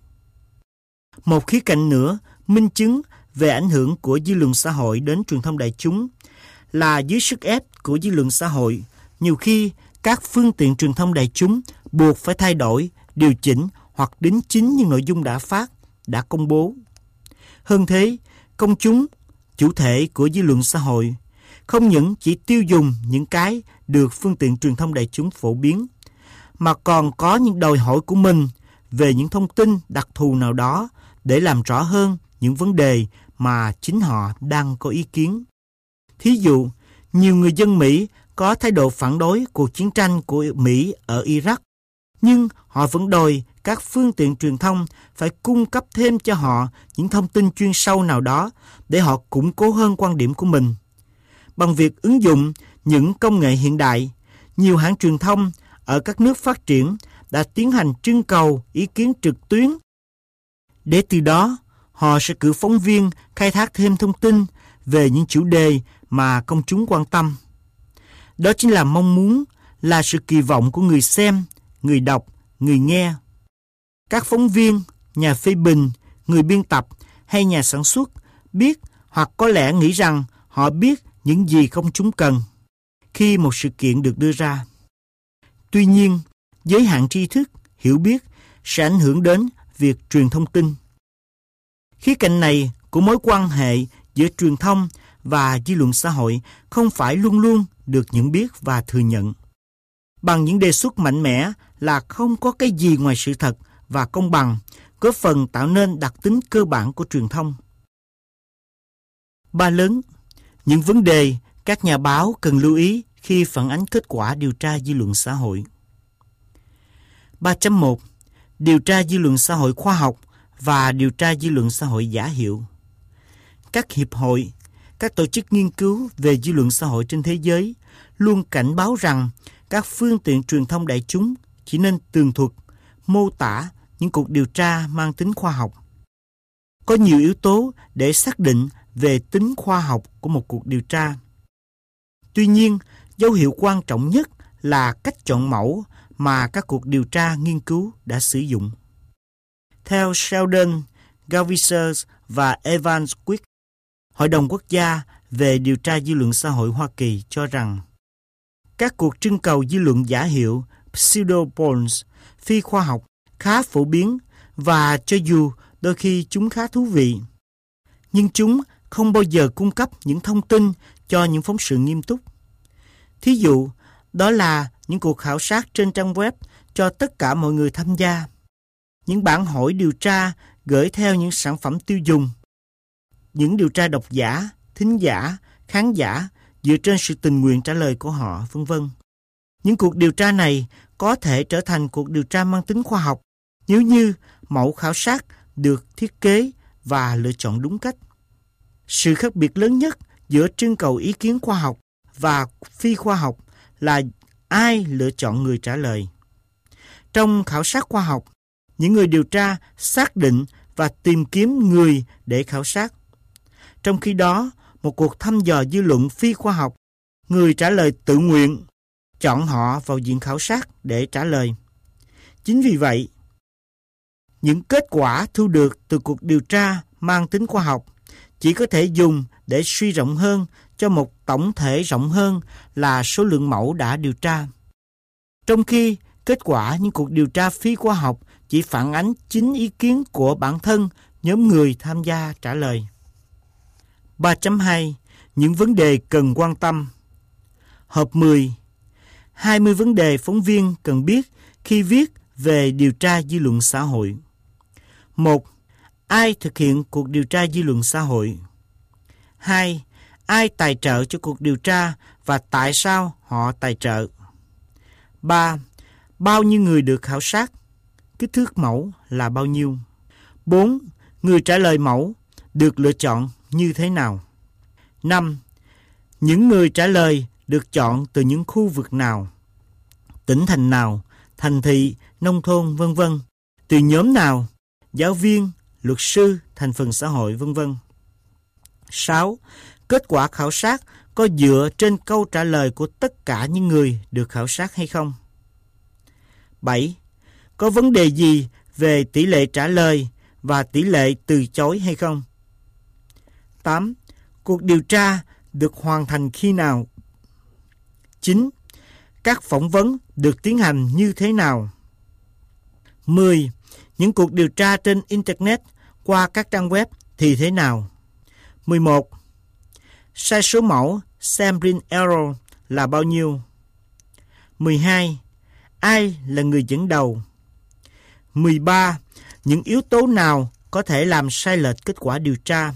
Một khía cạnh nữa minh chứng về ảnh hưởng của dư luận xã hội đến truyền thông đại chúng là dưới sức ép của dư luận xã hội, nhiều khi các phương tiện truyền thông đại chúng buộc phải thay đổi, điều chỉnh hoặc đính chính những nội dung đã phát, đã công bố. Hơn thế, công chúng, chủ thể của dư luận xã hội, không những chỉ tiêu dùng những cái được phương tiện truyền thông đại chúng phổ biến, mà còn có những đòi hỏi của mình về những thông tin đặc thù nào đó để làm rõ hơn những vấn đề mà chính họ đang có ý kiến. Thí dụ, nhiều người dân Mỹ có thái độ phản đối cuộc chiến tranh của Mỹ ở Iraq, nhưng họ vẫn đòi các phương tiện truyền thông phải cung cấp thêm cho họ những thông tin chuyên sâu nào đó để họ củng cố hơn quan điểm của mình. Bằng việc ứng dụng những công nghệ hiện đại, nhiều hãng truyền thông ở các nước phát triển đã tiến hành trưng cầu ý kiến trực tuyến. Để từ đó, họ sẽ cử phóng viên khai thác thêm thông tin về những chủ đề mà công chúng quan tâm. Đó chính là mong muốn, là sự kỳ vọng của người xem, người đọc, người nghe. Các phóng viên, nhà phê bình, người biên tập hay nhà sản xuất biết hoặc có lẽ nghĩ rằng họ biết những gì công chúng cần khi một sự kiện được đưa ra. Tuy nhiên, giới hạn tri thức, hiểu biết sẽ ảnh hưởng đến việc truyền thông tin. Khía cạnh này của mối quan hệ giữa truyền thông và dư luận xã hội không phải luôn luôn được nhận biết và thừa nhận. Bằng những đề xuất mạnh mẽ là không có cái gì ngoài sự thật và công bằng, góp phần tạo nên đặc tính cơ bản của truyền thông. 3 lớn, những vấn đề các nhà báo cần lưu ý khi phản ánh kết quả điều tra dư luận xã hội. 3.1. Điều tra dư luận xã hội khoa học và điều tra dư luận xã hội giả hiệu. Các hiệp hội, các tổ chức nghiên cứu về dư luận xã hội trên thế giới luôn cảnh báo rằng các phương tiện truyền thông đại chúng chỉ nên tường thuật, mô tả những cuộc điều tra mang tính khoa học. Có nhiều yếu tố để xác định về tính khoa học của một cuộc điều tra. Tuy nhiên, dấu hiệu quan trọng nhất là cách chọn mẫu mà các cuộc điều tra nghiên cứu đã sử dụng. Theo Sheldon, Gavisser và Evans Quick, Hội đồng Quốc gia về điều tra dư luận xã hội Hoa Kỳ cho rằng các cuộc trưng cầu dư luận giả hiệu pseudo-polls phi khoa học khá phổ biến và cho dù đôi khi chúng khá thú vị, nhưng chúng không bao giờ cung cấp những thông tin cho những phóng sự nghiêm túc. Thí dụ, đó là những cuộc khảo sát trên trang web cho tất cả mọi người tham gia, những bản hỏi điều tra gửi theo những sản phẩm tiêu dùng, những điều tra độc giả, thính giả, khán giả dựa trên sự tình nguyện trả lời của họ, v.v. Những cuộc điều tra này có thể trở thành cuộc điều tra mang tính khoa học nếu như mẫu khảo sát được thiết kế và lựa chọn đúng cách. Sự khác biệt lớn nhất giữa trưng cầu ý kiến khoa học và phi khoa học là ai lựa chọn người trả lời. Trong khảo sát khoa học, những người điều tra xác định và tìm kiếm người để khảo sát. Trong khi đó, một cuộc thăm dò dư luận phi khoa học, người trả lời tự nguyện, chọn họ vào diện khảo sát để trả lời. Chính vì vậy, những kết quả thu được từ cuộc điều tra mang tính khoa học chỉ có thể dùng để suy rộng hơn cho một tổng thể rộng hơn là số lượng mẫu đã điều tra. Trong khi kết quả những cuộc điều tra phi khoa học chỉ phản ánh chính ý kiến của bản thân nhóm người tham gia trả lời. 3.2. Những vấn đề cần quan tâm. Hộp 10. 20 vấn đề phóng viên cần biết khi viết về điều tra dư luận xã hội. 1. Ai thực hiện cuộc điều tra dư luận xã hội? 2. Ai tài trợ cho cuộc điều tra và tại sao họ tài trợ? 3. Bao nhiêu người được khảo sát? Kích thước mẫu là bao nhiêu? 4. Người trả lời mẫu được lựa chọn như thế nào? 5. Những người trả lời được chọn từ những khu vực nào? Tỉnh thành nào? Thành thị, nông thôn, v.v. Từ nhóm nào? Giáo viên, luật sư, thành phần xã hội, v.v. 6. Kết quả khảo sát có dựa trên câu trả lời của tất cả những người được khảo sát hay không? 7. Có vấn đề gì về tỷ lệ trả lời và tỷ lệ từ chối hay không? 8. Cuộc điều tra được hoàn thành khi nào? 9. Các phỏng vấn được tiến hành như thế nào? 10. Những cuộc điều tra trên Internet qua các trang web thì thế nào? 11. Sai số mẫu sampling error là bao nhiêu? 12. Ai là người dẫn đầu? 13. Những yếu tố nào có thể làm sai lệch kết quả điều tra?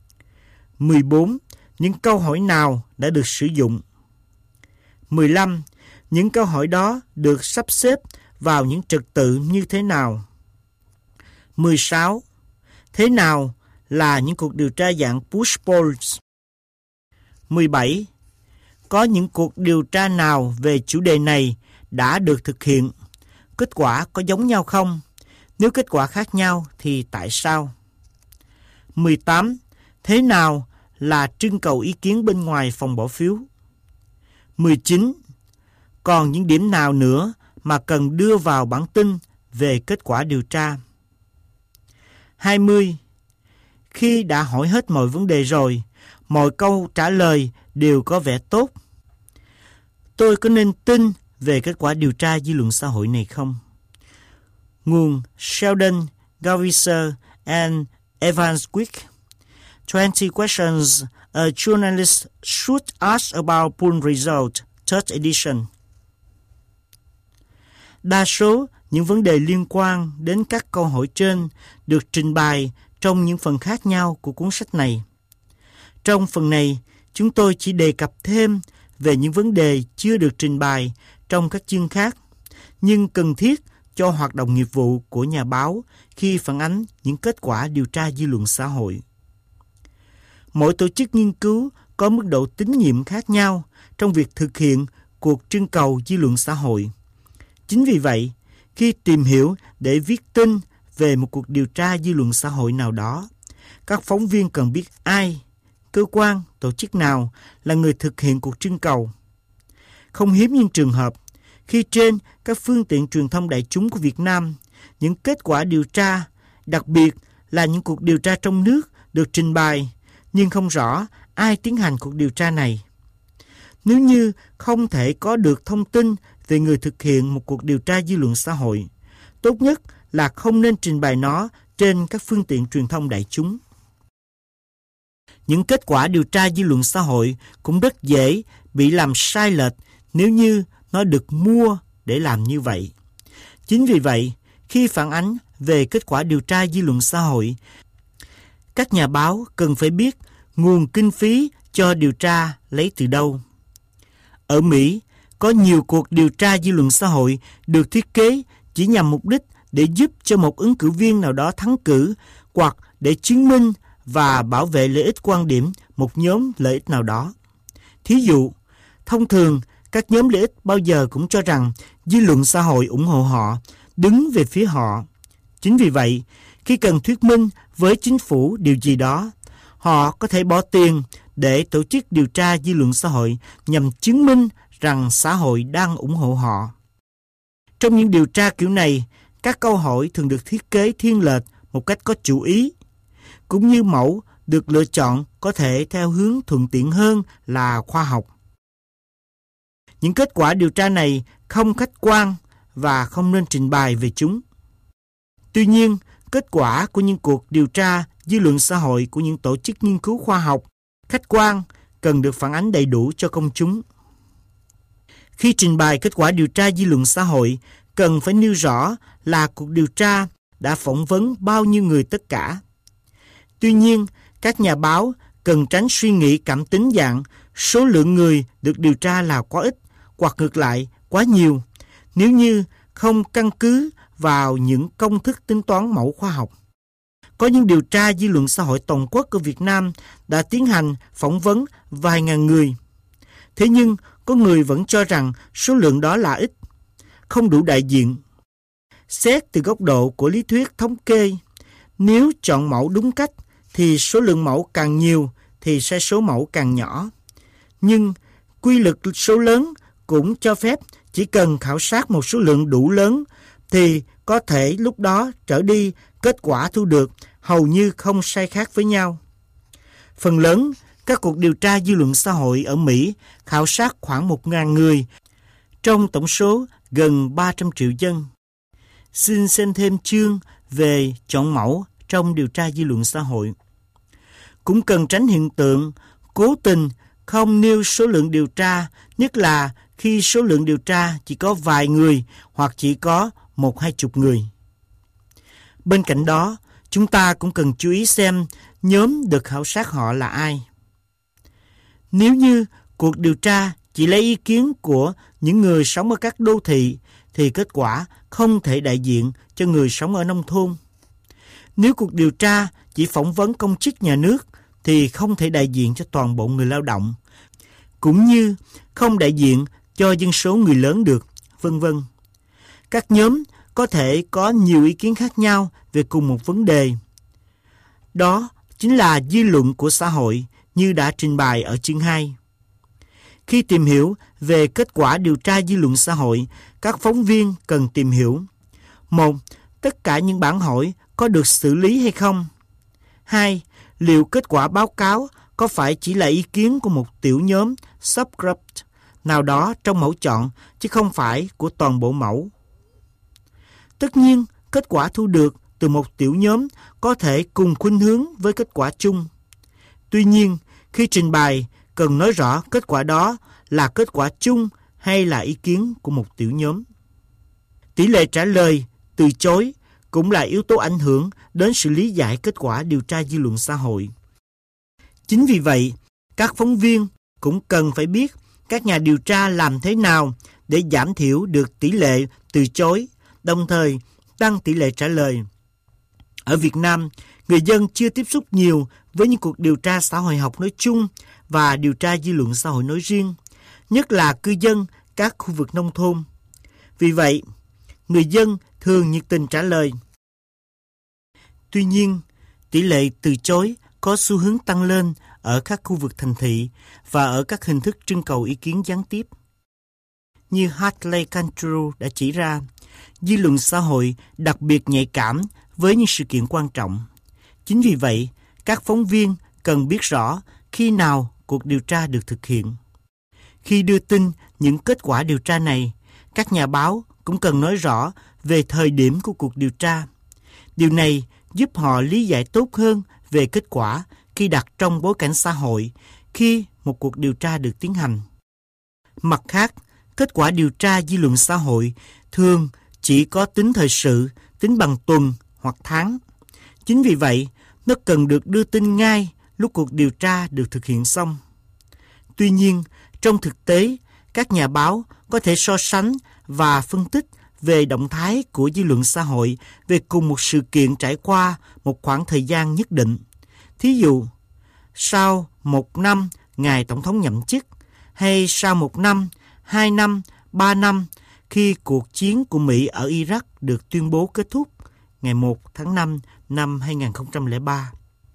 14. Những câu hỏi nào đã được sử dụng? 15. Những câu hỏi đó được sắp xếp vào những trật tự như thế nào? 16. Thế nào là những cuộc điều tra dạng push polls? 17. Có những cuộc điều tra nào về chủ đề này đã được thực hiện? Kết quả có giống nhau không? Nếu kết quả khác nhau thì tại sao? 18. Thế nào là trưng cầu ý kiến bên ngoài phòng bỏ phiếu? 19. Còn những điểm nào nữa mà cần đưa vào bản tin về kết quả điều tra? 20. Khi đã hỏi hết mọi vấn đề rồi, mọi câu trả lời đều có vẻ tốt. Tôi có nên tin về kết quả điều tra dư luận xã hội này không? Nguồn: Sheldon, Gavisser and Evans Quick. 20 questions a journalist should ask about poll result, third edition. Đa số những vấn đề liên quan đến các câu hỏi trên được trình bày trong những phần khác nhau của cuốn sách này. Trong phần này, chúng tôi chỉ đề cập thêm về những vấn đề chưa được trình bày trong các chương khác, nhưng cần thiết cho hoạt động nghiệp vụ của nhà báo khi phản ánh những kết quả điều tra dư luận xã hội. Mỗi tổ chức nghiên cứu có mức độ tín nhiệm khác nhau trong việc thực hiện cuộc trưng cầu dư luận xã hội. Chính vì vậy, khi tìm hiểu để viết tin về một cuộc điều tra dư luận xã hội nào đó, các phóng viên cần biết ai, cơ quan, tổ chức nào là người thực hiện cuộc trưng cầu. Không hiếm những trường hợp, khi trên các phương tiện truyền thông đại chúng của Việt Nam, những kết quả điều tra, đặc biệt là những cuộc điều tra trong nước được trình bày, nhưng không rõ ai tiến hành cuộc điều tra này. Nếu như không thể có được thông tin về người thực hiện một cuộc điều tra dư luận xã hội, tốt nhất là không nên trình bày nó trên các phương tiện truyền thông đại chúng. Những kết quả điều tra dư luận xã hội cũng rất dễ bị làm sai lệch nếu như nó được mua để làm như vậy. Chính vì vậy, khi phản ánh về kết quả điều tra dư luận xã hội, các nhà báo cần phải biết nguồn kinh phí cho điều tra lấy từ đâu. Ở Mỹ, có nhiều cuộc điều tra dư luận xã hội được thiết kế chỉ nhằm mục đích để giúp cho một ứng cử viên nào đó thắng cử hoặc để chứng minh và bảo vệ lợi ích quan điểm một nhóm lợi ích nào đó. Thí dụ, thông thường các nhóm lợi ích bao giờ cũng cho rằng dư luận xã hội ủng hộ họ, đứng về phía họ. Chính vì vậy, khi cần thuyết minh với chính phủ điều gì đó, họ có thể bỏ tiền để tổ chức điều tra dư luận xã hội nhằm chứng minh rằng xã hội đang ủng hộ họ. Trong những điều tra kiểu này, các câu hỏi thường được thiết kế thiên lệch một cách có chủ ý, cũng như mẫu được lựa chọn có thể theo hướng thuận tiện hơn là khoa học. Những kết quả điều tra này không khách quan và không nên trình bày về chúng. Tuy nhiên, kết quả của những cuộc điều tra dư luận xã hội của những tổ chức nghiên cứu khoa học khách quan cần được phản ánh đầy đủ cho công chúng. Khi trình bày kết quả điều tra dư luận xã hội, cần phải nêu rõ là cuộc điều tra đã phỏng vấn bao nhiêu người tất cả. Tuy nhiên, các nhà báo cần tránh suy nghĩ cảm tính dạng số lượng người được điều tra là quá ít hoặc ngược lại quá nhiều, nếu như không căn cứ vào những công thức tính toán mẫu khoa học. Có những điều tra dư luận xã hội toàn quốc ở Việt Nam đã tiến hành phỏng vấn vài ngàn người. Thế nhưng, có người vẫn cho rằng số lượng đó là ít, không đủ đại diện. Xét từ góc độ của lý thuyết thống kê, nếu chọn mẫu đúng cách thì số lượng mẫu càng nhiều thì sai số mẫu càng nhỏ. Nhưng quy luật số lớn cũng cho phép chỉ cần khảo sát một số lượng đủ lớn thì có thể lúc đó trở đi kết quả thu được hầu như không sai khác với nhau. Phần lớn các cuộc điều tra dư luận xã hội ở Mỹ khảo sát khoảng 1.000 người trong tổng số gần 300 triệu dân. Xin xem thêm chương về chọn mẫu trong điều tra dư luận xã hội. Cũng cần tránh hiện tượng cố tình không nêu số lượng điều tra, nhất là khi số lượng điều tra chỉ có vài người hoặc chỉ có 1-20 người. Bên cạnh đó, chúng ta cũng cần chú ý xem nhóm được khảo sát họ là ai. Nếu như cuộc điều tra chỉ lấy ý kiến của những người sống ở các đô thị thì kết quả không thể đại diện cho người sống ở nông thôn. Nếu cuộc điều tra chỉ phỏng vấn công chức nhà nước thì không thể đại diện cho toàn bộ người lao động, cũng như không đại diện cho dân số người lớn được, vân vân. Các nhóm có thể có nhiều ý kiến khác nhau về cùng một vấn đề. Đó chính là dư luận của xã hội như đã trình bày ở chương 2. Khi tìm hiểu về kết quả điều tra dư luận xã hội, các phóng viên cần tìm hiểu: 1. Tất cả những bản hỏi có được xử lý hay không? 2. Liệu kết quả báo cáo có phải chỉ là ý kiến của một tiểu nhóm subgroup nào đó trong mẫu chọn, chứ không phải của toàn bộ mẫu? Tất nhiên, kết quả thu được từ một tiểu nhóm có thể cùng khuynh hướng với kết quả chung. Tuy nhiên, khi trình bày, cần nói rõ kết quả đó là kết quả chung hay là ý kiến của một tiểu nhóm. Tỷ lệ trả lời, từ chối cũng là yếu tố ảnh hưởng đến sự lý giải kết quả điều tra dư luận xã hội. Chính vì vậy, các phóng viên cũng cần phải biết các nhà điều tra làm thế nào để giảm thiểu được tỷ lệ từ chối, đồng thời tăng tỷ lệ trả lời. Ở Việt Nam, người dân chưa tiếp xúc nhiều với những cuộc điều tra xã hội học nói chung và điều tra dư luận xã hội nói riêng, nhất là cư dân các khu vực nông thôn. Vì vậy, người dân thường nhiệt tình trả lời. Tuy nhiên, tỷ lệ từ chối có xu hướng tăng lên ở các khu vực thành thị và ở các hình thức trưng cầu ý kiến gián tiếp. Như Hartley Cantrell đã chỉ ra, dư luận xã hội đặc biệt nhạy cảm với những sự kiện quan trọng. Chính vì vậy, các phóng viên cần biết rõ khi nào cuộc điều tra được thực hiện. Khi đưa tin những kết quả điều tra này, các nhà báo cũng cần nói rõ về thời điểm của cuộc điều tra. Điều này giúp họ lý giải tốt hơn về kết quả khi đặt trong bối cảnh xã hội khi một cuộc điều tra được tiến hành. Mặt khác, kết quả điều tra dư luận xã hội thường chỉ có tính thời sự, tính bằng tuần hoặc tháng. Chính vì vậy, nó cần được đưa tin ngay lúc cuộc điều tra được thực hiện xong. Tuy nhiên, trong thực tế, các nhà báo có thể so sánh và phân tích về động thái của dư luận xã hội về cùng một sự kiện trải qua một khoảng thời gian nhất định. Thí dụ, sau 1 năm ngày Tổng thống nhậm chức, hay sau 1 năm, 2 năm, 3 năm khi cuộc chiến của Mỹ ở Iraq được tuyên bố kết thúc ngày 1 tháng 5 năm 2003.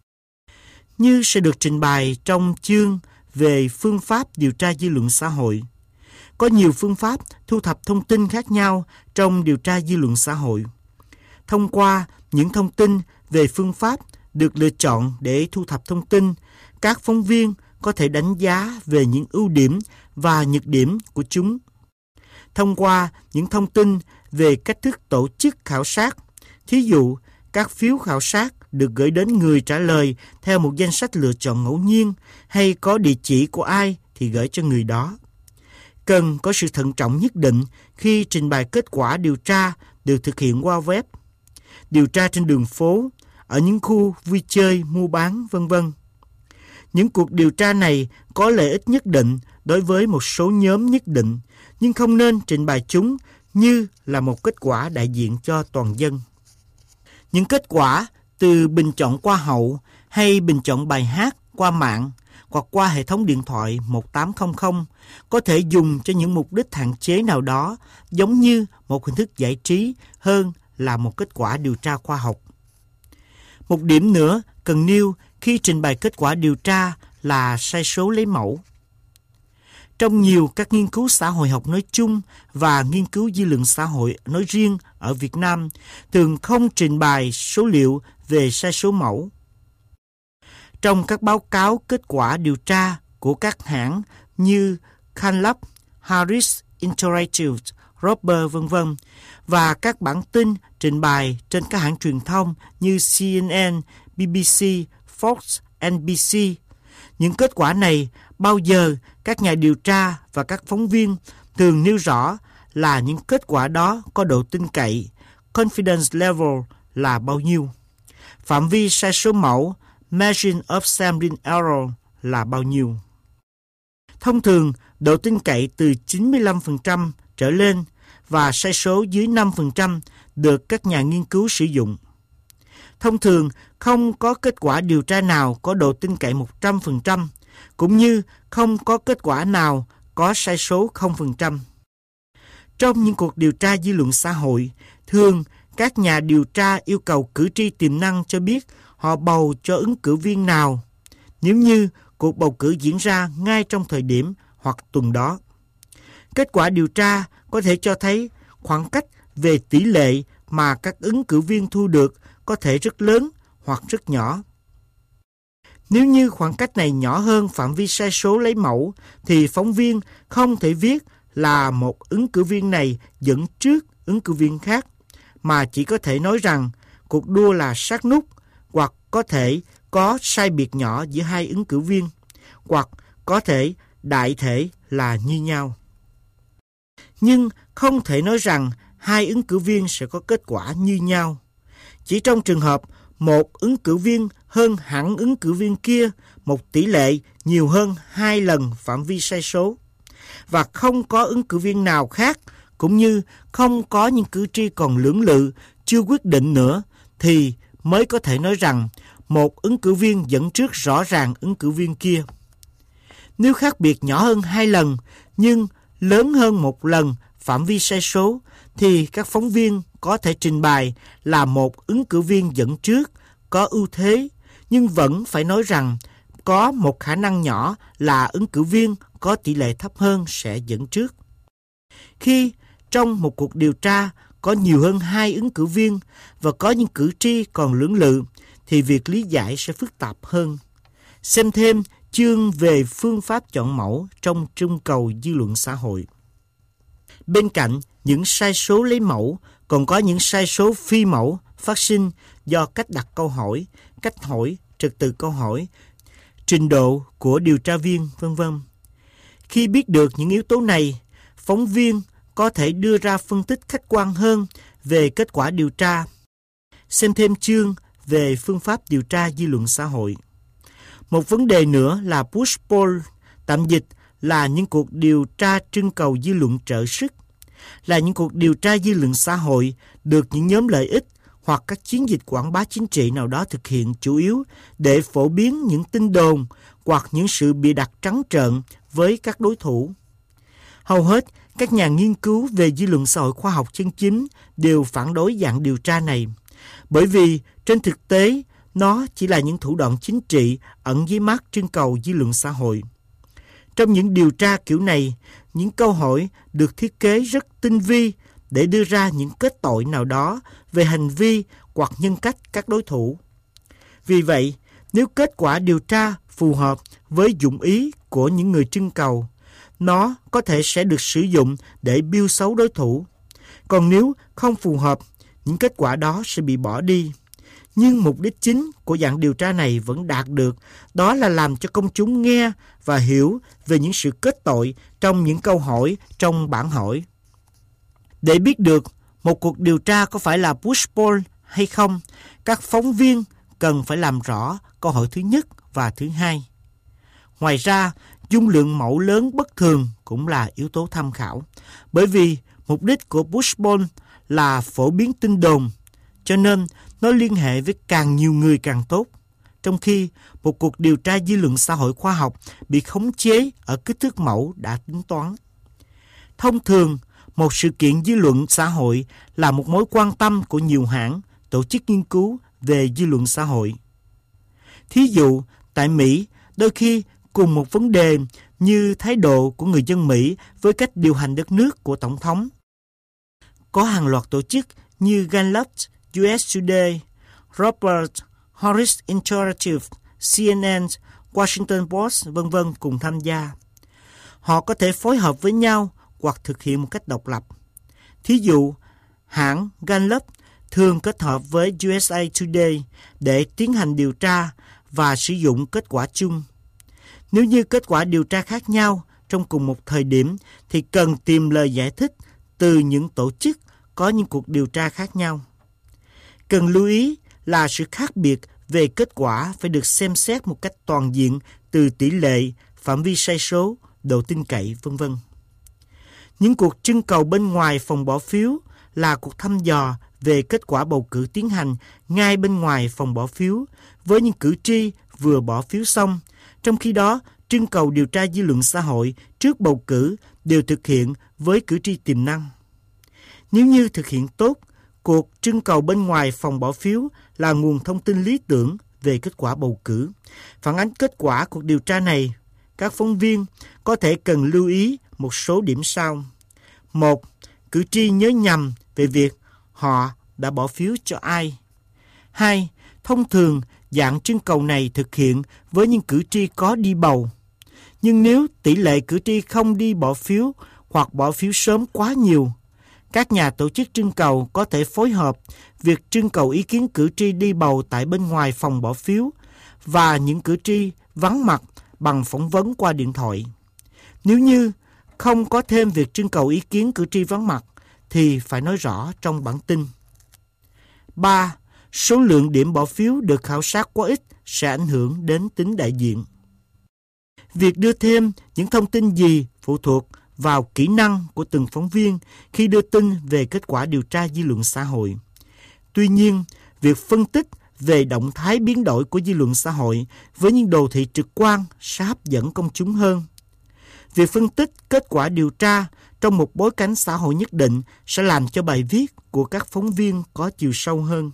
Như sẽ được trình bày trong chương về phương pháp điều tra dư luận xã hội. Có nhiều phương pháp thu thập thông tin khác nhau trong điều tra dư luận xã hội. Thông qua những thông tin về phương pháp được lựa chọn để thu thập thông tin, các phóng viên có thể đánh giá về những ưu điểm và nhược điểm của chúng. Thông qua những thông tin về cách thức tổ chức khảo sát, thí dụ các phiếu khảo sát được gửi đến người trả lời theo một danh sách lựa chọn ngẫu nhiên hay có địa chỉ của ai thì gửi cho người đó. Cần có sự thận trọng nhất định khi trình bày kết quả điều tra được thực hiện qua web, điều tra trên đường phố, ở những khu vui chơi, mua bán, v.v. Những cuộc điều tra này có lợi ích nhất định đối với một số nhóm nhất định, nhưng không nên trình bày chúng như là một kết quả đại diện cho toàn dân. Những kết quả từ bình chọn qua hậu hay bình chọn bài hát qua mạng hoặc qua hệ thống điện thoại 1800 có thể dùng cho những mục đích hạn chế nào đó, giống như một hình thức giải trí hơn là một kết quả điều tra khoa học. Một điểm nữa cần nêu khi trình bày kết quả điều tra là sai số lấy mẫu. Trong nhiều các nghiên cứu xã hội học nói chung và nghiên cứu dư luận xã hội nói riêng ở Việt Nam thường không trình bày số liệu về sai số mẫu. Trong các báo cáo kết quả điều tra của các hãng như Gallup, Harris Interactive, Roper, v.v. và các bản tin trình bày trên các hãng truyền thông như CNN, BBC, Fox, NBC, những kết quả này bao giờ các nhà điều tra và các phóng viên thường nêu rõ là những kết quả đó có độ tin cậy, confidence level là bao nhiêu, phạm vi sai số mẫu, margin of sampling error là bao nhiêu. Thông thường, độ tin cậy từ 95% trở lên và sai số dưới 5% được các nhà nghiên cứu sử dụng. Thông thường, không có kết quả điều tra nào có độ tin cậy 100%, cũng như không có kết quả nào có sai số 0%. Trong những cuộc điều tra dư luận xã hội, thường các nhà điều tra yêu cầu cử tri tiềm năng cho biết họ bầu cho ứng cử viên nào, nếu như cuộc bầu cử diễn ra ngay trong thời điểm hoặc tuần đó. Kết quả điều tra có thể cho thấy khoảng cách về tỷ lệ mà các ứng cử viên thu được có thể rất lớn hoặc rất nhỏ. Nếu như khoảng cách này nhỏ hơn phạm vi sai số lấy mẫu, thì phóng viên không thể viết là một ứng cử viên này dẫn trước ứng cử viên khác, mà chỉ có thể nói rằng cuộc đua là sát nút, hoặc có thể có sai biệt nhỏ giữa hai ứng cử viên, hoặc có thể đại thể là như nhau. Nhưng không thể nói rằng hai ứng cử viên sẽ có kết quả như nhau. Chỉ trong trường hợp một ứng cử viên hơn hẳn ứng cử viên kia một tỷ lệ nhiều hơn 2 lần phạm vi sai số, và không có ứng cử viên nào khác, cũng như không có những cử tri còn lưỡng lự, chưa quyết định nữa, thì mới có thể nói rằng một ứng cử viên dẫn trước rõ ràng ứng cử viên kia. Nếu khác biệt nhỏ hơn 2 lần, nhưng lớn hơn 1 lần phạm vi sai số, thì các phóng viên có thể trình bày là một ứng cử viên dẫn trước, có ưu thế, nhưng vẫn phải nói rằng có một khả năng nhỏ là ứng cử viên có tỷ lệ thấp hơn sẽ dẫn trước. Khi trong một cuộc điều tra có nhiều hơn 2 ứng cử viên và có những cử tri còn lưỡng lự, thì việc lý giải sẽ phức tạp hơn. Xem thêm chương về phương pháp chọn mẫu trong trưng cầu dư luận xã hội. Bên cạnh những sai số lấy mẫu, còn có những sai số phi mẫu phát sinh do cách đặt câu hỏi, cách hỏi, trật tự câu hỏi, trình độ của điều tra viên, v.v. Khi biết được những yếu tố này, phóng viên có thể đưa ra phân tích khách quan hơn về kết quả điều tra. Xem thêm chương về phương pháp điều tra dư luận xã hội. Một vấn đề nữa là push poll, tạm dịch là những cuộc điều tra trưng cầu dư luận trợ sức, là những cuộc điều tra dư luận xã hội được những nhóm lợi ích hoặc các chiến dịch quảng bá chính trị nào đó thực hiện chủ yếu để phổ biến những tin đồn hoặc những sự bịa đặt trắng trợn với các đối thủ. Hầu hết các nhà nghiên cứu về dư luận xã hội khoa học chân chính đều phản đối dạng điều tra này, bởi vì trên thực tế nó chỉ là những thủ đoạn chính trị ẩn dưới mác trưng cầu dư luận xã hội. Trong những điều tra kiểu này, những câu hỏi được thiết kế rất tinh vi để đưa ra những kết tội nào đó về hành vi hoặc nhân cách các đối thủ. Vì vậy, nếu kết quả điều tra phù hợp với dụng ý của những người trưng cầu, nó có thể sẽ được sử dụng để bêu xấu đối thủ. Còn nếu không phù hợp, những kết quả đó sẽ bị bỏ đi. Nhưng mục đích chính của dạng điều tra này vẫn đạt được, đó là làm cho công chúng nghe và hiểu về những sự kết tội trong những câu hỏi trong bản hỏi. Để biết được một cuộc điều tra có phải là push poll hay không, các phóng viên cần phải làm rõ câu hỏi thứ nhất và thứ hai. Ngoài ra, dung lượng mẫu lớn bất thường cũng là yếu tố tham khảo, bởi vì mục đích của push poll là phổ biến tin đồn, cho nên nó liên hệ với càng nhiều người càng tốt. Trong khi một cuộc điều tra dư luận xã hội khoa học bị khống chế ở kích thước mẫu đã tính toán. Thông thường, một sự kiện dư luận xã hội là một mối quan tâm của nhiều hãng, tổ chức nghiên cứu về dư luận xã hội. Thí dụ, tại Mỹ, đôi khi cùng một vấn đề như thái độ của người dân Mỹ với cách điều hành đất nước của Tổng thống, có hàng loạt tổ chức như Gallup, US Today, Robert Harris Interactive, CNN, Washington Post, v.v. cùng tham gia. Họ có thể phối hợp với nhau hoặc thực hiện một cách độc lập. Thí dụ, hãng Gallup thường kết hợp với USA Today để tiến hành điều tra và sử dụng kết quả chung. Nếu như kết quả điều tra khác nhau trong cùng một thời điểm thì cần tìm lời giải thích từ những tổ chức có những cuộc điều tra khác nhau. Cần lưu ý là sự khác biệt về kết quả phải được xem xét một cách toàn diện từ tỷ lệ, phạm vi sai số, độ tin cậy, v.v. Những cuộc trưng cầu bên ngoài phòng bỏ phiếu là cuộc thăm dò về kết quả bầu cử tiến hành ngay bên ngoài phòng bỏ phiếu với những cử tri vừa bỏ phiếu xong. Trong khi đó, trưng cầu điều tra dư luận xã hội trước bầu cử đều thực hiện với cử tri tiềm năng. Nếu như thực hiện tốt, cuộc trưng cầu bên ngoài phòng bỏ phiếu là nguồn thông tin lý tưởng về kết quả bầu cử. Phản ánh kết quả cuộc điều tra này, các phóng viên có thể cần lưu ý một số điểm sau. 1. Cử tri nhớ nhầm về việc họ đã bỏ phiếu cho ai. 2. Thông thường, dạng trưng cầu này thực hiện với những cử tri có đi bầu. Nhưng nếu tỷ lệ cử tri không đi bỏ phiếu hoặc bỏ phiếu sớm quá nhiều, các nhà tổ chức trưng cầu có thể phối hợp việc trưng cầu ý kiến cử tri đi bầu tại bên ngoài phòng bỏ phiếu và những cử tri vắng mặt bằng phỏng vấn qua điện thoại. Nếu như không có thêm việc trưng cầu ý kiến cử tri vắng mặt thì phải nói rõ trong bản tin. 3. Số lượng điểm bỏ phiếu được khảo sát quá ít sẽ ảnh hưởng đến tính đại diện. Việc đưa thêm những thông tin gì phụ thuộc vào kỹ năng của từng phóng viên khi đưa tin về kết quả điều tra dư luận xã hội. Tuy nhiên, việc phân tích về động thái biến đổi của dư luận xã hội với những đồ thị trực quan sẽ hấp dẫn công chúng hơn. Việc phân tích kết quả điều tra trong một bối cảnh xã hội nhất định sẽ làm cho bài viết của các phóng viên có chiều sâu hơn.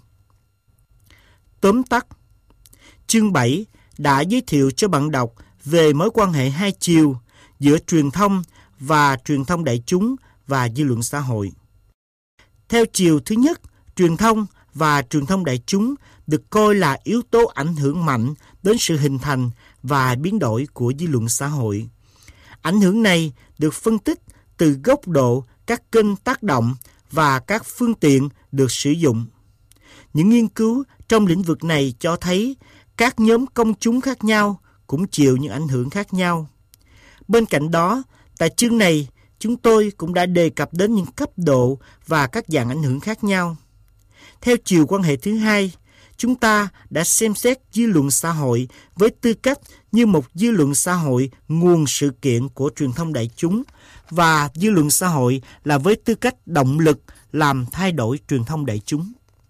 Tóm tắt, chương 7 đã giới thiệu cho bạn đọc về mối quan hệ hai chiều giữa truyền thông và truyền thông đại chúng và dư luận xã hội. Theo chiều thứ nhất, truyền thông và truyền thông đại chúng được coi là yếu tố ảnh hưởng mạnh đến sự hình thành và biến đổi của dư luận xã hội. Ảnh hưởng này được phân tích từ góc độ các kênh tác động và các phương tiện được sử dụng. Những nghiên cứu trong lĩnh vực này cho thấy các nhóm công chúng khác nhau cũng chịu những ảnh hưởng khác nhau. Bên cạnh đó, tại chương này, chúng tôi cũng đã đề cập đến những cấp độ và các dạng ảnh hưởng khác nhau. Theo chiều quan hệ thứ hai, chúng ta đã xem xét dư luận xã hội với tư cách như một dư luận xã hội nguồn sự kiện của truyền thông đại chúng và dư luận xã hội là với tư cách động lực làm thay đổi truyền thông đại chúng.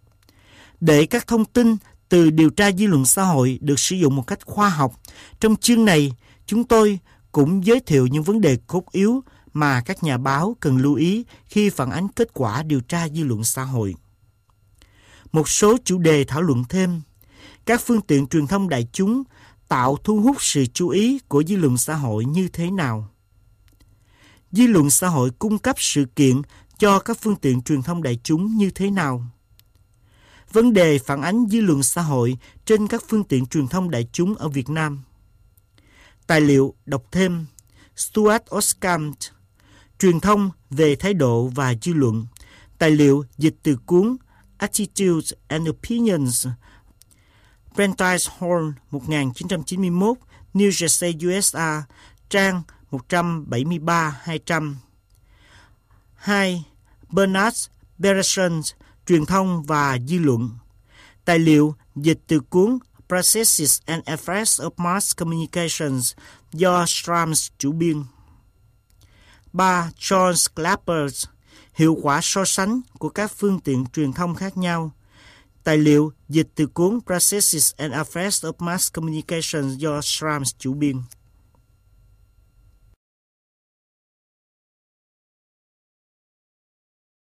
Để các thông tin từ điều tra dư luận xã hội được sử dụng một cách khoa học, trong chương này chúng tôi cũng giới thiệu những vấn đề cốt yếu mà các nhà báo cần lưu ý khi phản ánh kết quả điều tra dư luận xã hội. Một số chủ đề thảo luận thêm. Các phương tiện truyền thông đại chúng tạo thu hút sự chú ý của dư luận xã hội như thế nào? Dư luận xã hội cung cấp sự kiện cho các phương tiện truyền thông đại chúng như thế nào? Vấn đề phản ánh dư luận xã hội trên các phương tiện truyền thông đại chúng ở Việt Nam. Tài liệu đọc thêm Stuart Oskam, Truyền thông về thái độ và dư luận. Tài liệu dịch từ cuốn Attitudes and Opinions, Prentice Hall, 1991, New Jersey, USA, trang 173-200. 2. Bernard Berenson, Truyền thông và dư luận. Tài liệu dịch từ cuốn Processes and Effects of Mass Communications do Strams chủ biên. 3. John Clapper, Hiệu quả so sánh của các phương tiện truyền thông khác nhau. Tài liệu dịch từ cuốn Processes and Effects of Mass Communications do Strams chủ biên.